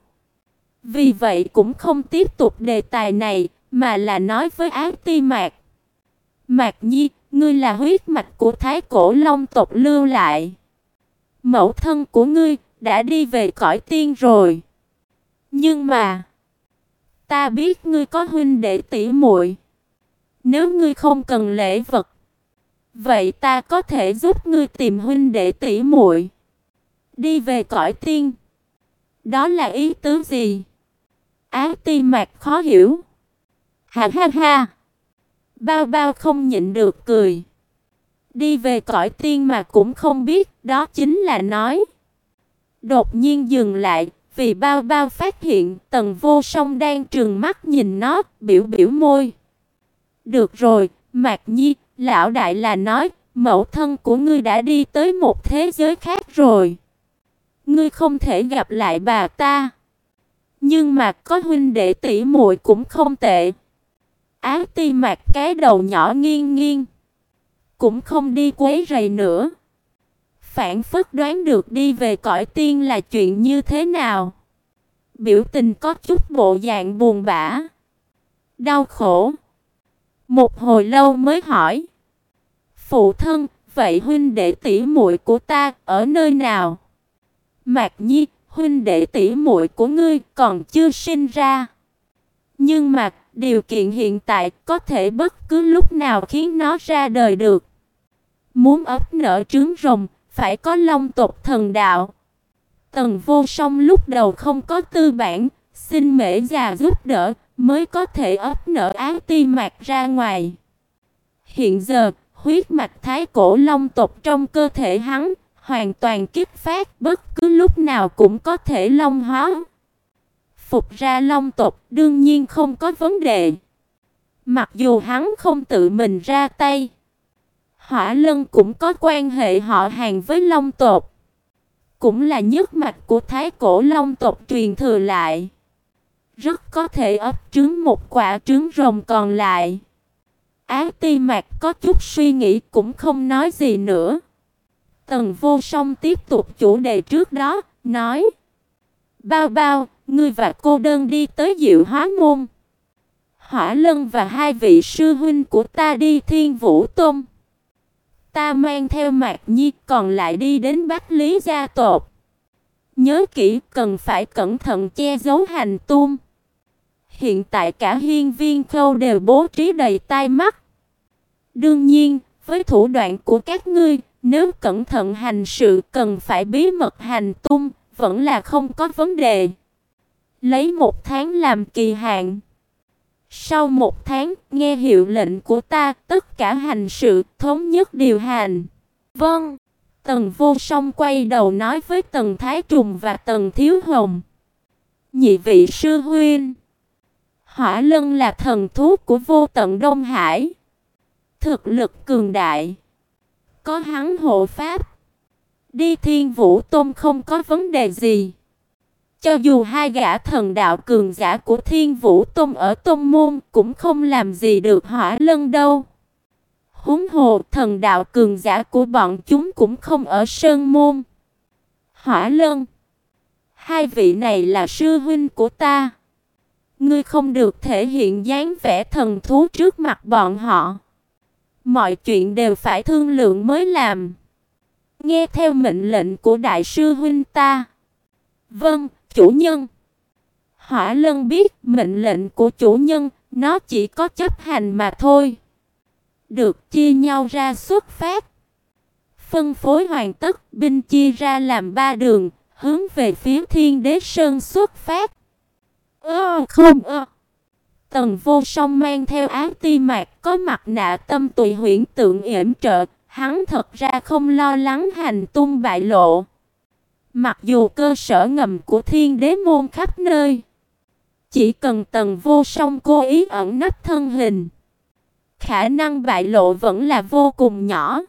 Vì vậy cũng không tiếp tục đề tài này, mà là nói với Ác Ti Mạc. Mạc Nhi, ngươi là huyết mạch của Thái Cổ Long tộc lưu lại. Mẫu thân của ngươi đã đi về cõi tiên rồi. Nhưng mà, ta biết ngươi có huynh đệ tỷ muội. Nếu ngươi không cần lễ vật, vậy ta có thể giúp ngươi tìm huynh đệ tỷ muội, đi về cõi tiên. Đó là ý tứ gì? Ác Ti Mạc khó hiểu. Ha ha ha. Bao Bao không nhịn được cười. Đi về cõi tiên mà cũng không biết, đó chính là nói. Đột nhiên dừng lại, vì Bao Bao phát hiện Tần Vô Song đang trừng mắt nhìn nó, biểu biểu môi. Được rồi, Mạc Nhi, lão đại là nói, mẫu thân của ngươi đã đi tới một thế giới khác rồi. Ngươi không thể gặp lại bà ta. Nhưng mà có huynh đệ tỷ muội cũng không tệ. Ác Ti Mạc cái đầu nhỏ nghiêng nghiêng, cũng không đi quấy rầy nữa. Phản phất đoán được đi về cõi tiên là chuyện như thế nào. Biểu tình có chút bộ dạng buồn bã, đau khổ. Một hồi lâu mới hỏi. Phụ thân, vậy huynh đệ tỷ muội của ta ở nơi nào? Mạc Nhi, huynh đệ tỷ muội của ngươi còn chưa sinh ra. Nhưng mà điều kiện hiện tại có thể bất cứ lúc nào khiến nó ra đời được. Muốn ấp nở trứng rồng, phải có long tộc thần đạo. Tần Vô Song lúc đầu không có tư bản, xin Mễ già giúp đỡ, mới có thể ấp nở Ác Ti Mạc ra ngoài. Hiện giờ, huyết mạch Thái Cổ Long tộc trong cơ thể hắn hoàn toàn kích phát, bất cứ lúc nào cũng có thể long hóa. Phục ra Long tộc đương nhiên không có vấn đề. Mặc dù hắn không tự mình ra tay, Hỏa Lân cũng có quan hệ họ hàng với Long tộc, cũng là nhất mạch của Thái Cổ Long tộc truyền thừa lại. Rất có thể ấp trứng một quả trứng rồng còn lại. Ác Ti Mạc có chút suy nghĩ cũng không nói gì nữa. Tần Vô Song tiếp tục chủ đề trước đó, nói. Bao Bao, ngươi và cô đơn đi tới Diệu Hóa Môn. Hỏa Lân và hai vị sư huynh của ta đi Thiên Vũ Tôn. Ta mang theo Mạc Nhi còn lại đi đến Bách Lý gia tộc. Nhớ kỹ cần phải cẩn thận che giấu hành tung. Hiện tại cả hiên viên khâu đều bố trí đầy tai mắt. Đương nhiên, với thủ đoạn của các ngươi, nếu cẩn thận hành sự cần phải bí mật hành tung, vẫn là không có vấn đề. Lấy một tháng làm kỳ hạn. Sau một tháng, nghe hiệu lệnh của ta, tất cả hành sự thống nhất điều hành. Vâng. Tần Vô Song quay đầu nói với Tần Thái Trùng và Tần Thiếu Hồng. Nhị vị sư huynh, Hỏa Lân là thần thú của Vô Tận Đông Hải, thực lực cường đại, có hắn hộ pháp, đi Thiên Vũ Tôn không có vấn đề gì. Cho dù hai gã thần đạo cường giả của Thiên Vũ Tôn ở Tôn môn cũng không làm gì được Hỏa Lân đâu. Huống hồ thần đạo cường giả của bọn chúng cũng không ở Sơn môn. Hỏa Lân, hai vị này là sư huynh của ta. Ngươi không được thể hiện dáng vẻ thần thú trước mặt bọn họ. Mọi chuyện đều phải thương lượng mới làm. Nghe theo mệnh lệnh của đại sư huynh ta. Vâng, chủ nhân. Hỏa Lân biết mệnh lệnh của chủ nhân, nó chỉ có chấp hành mà thôi. Được chia nhau ra xuất phát. Phân phối hoàn tất, binh chia ra làm ba đường, hướng về phía Thiên Đế Sơn xuất phát. Ơ không ơ. Tần Vô Song mang theo Ác Ti Mạc có mặt nạ tâm tùy huyễn tượng yểm trợ, hắn thật ra không lo lắng hành tung bại lộ. Mặc dù cơ sở ngầm của Thiên Đế môn khắp nơi, chỉ cần Tần Vô Song cố ý ẩn nấp thân hình, khả năng bại lộ vẫn là vô cùng nhỏ.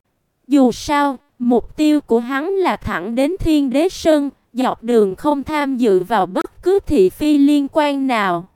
Dù sao, mục tiêu của hắn là thẳng đến Thiên Đế Sơn, dọc đường không tham dự vào bất cứ thị phi liên quan nào.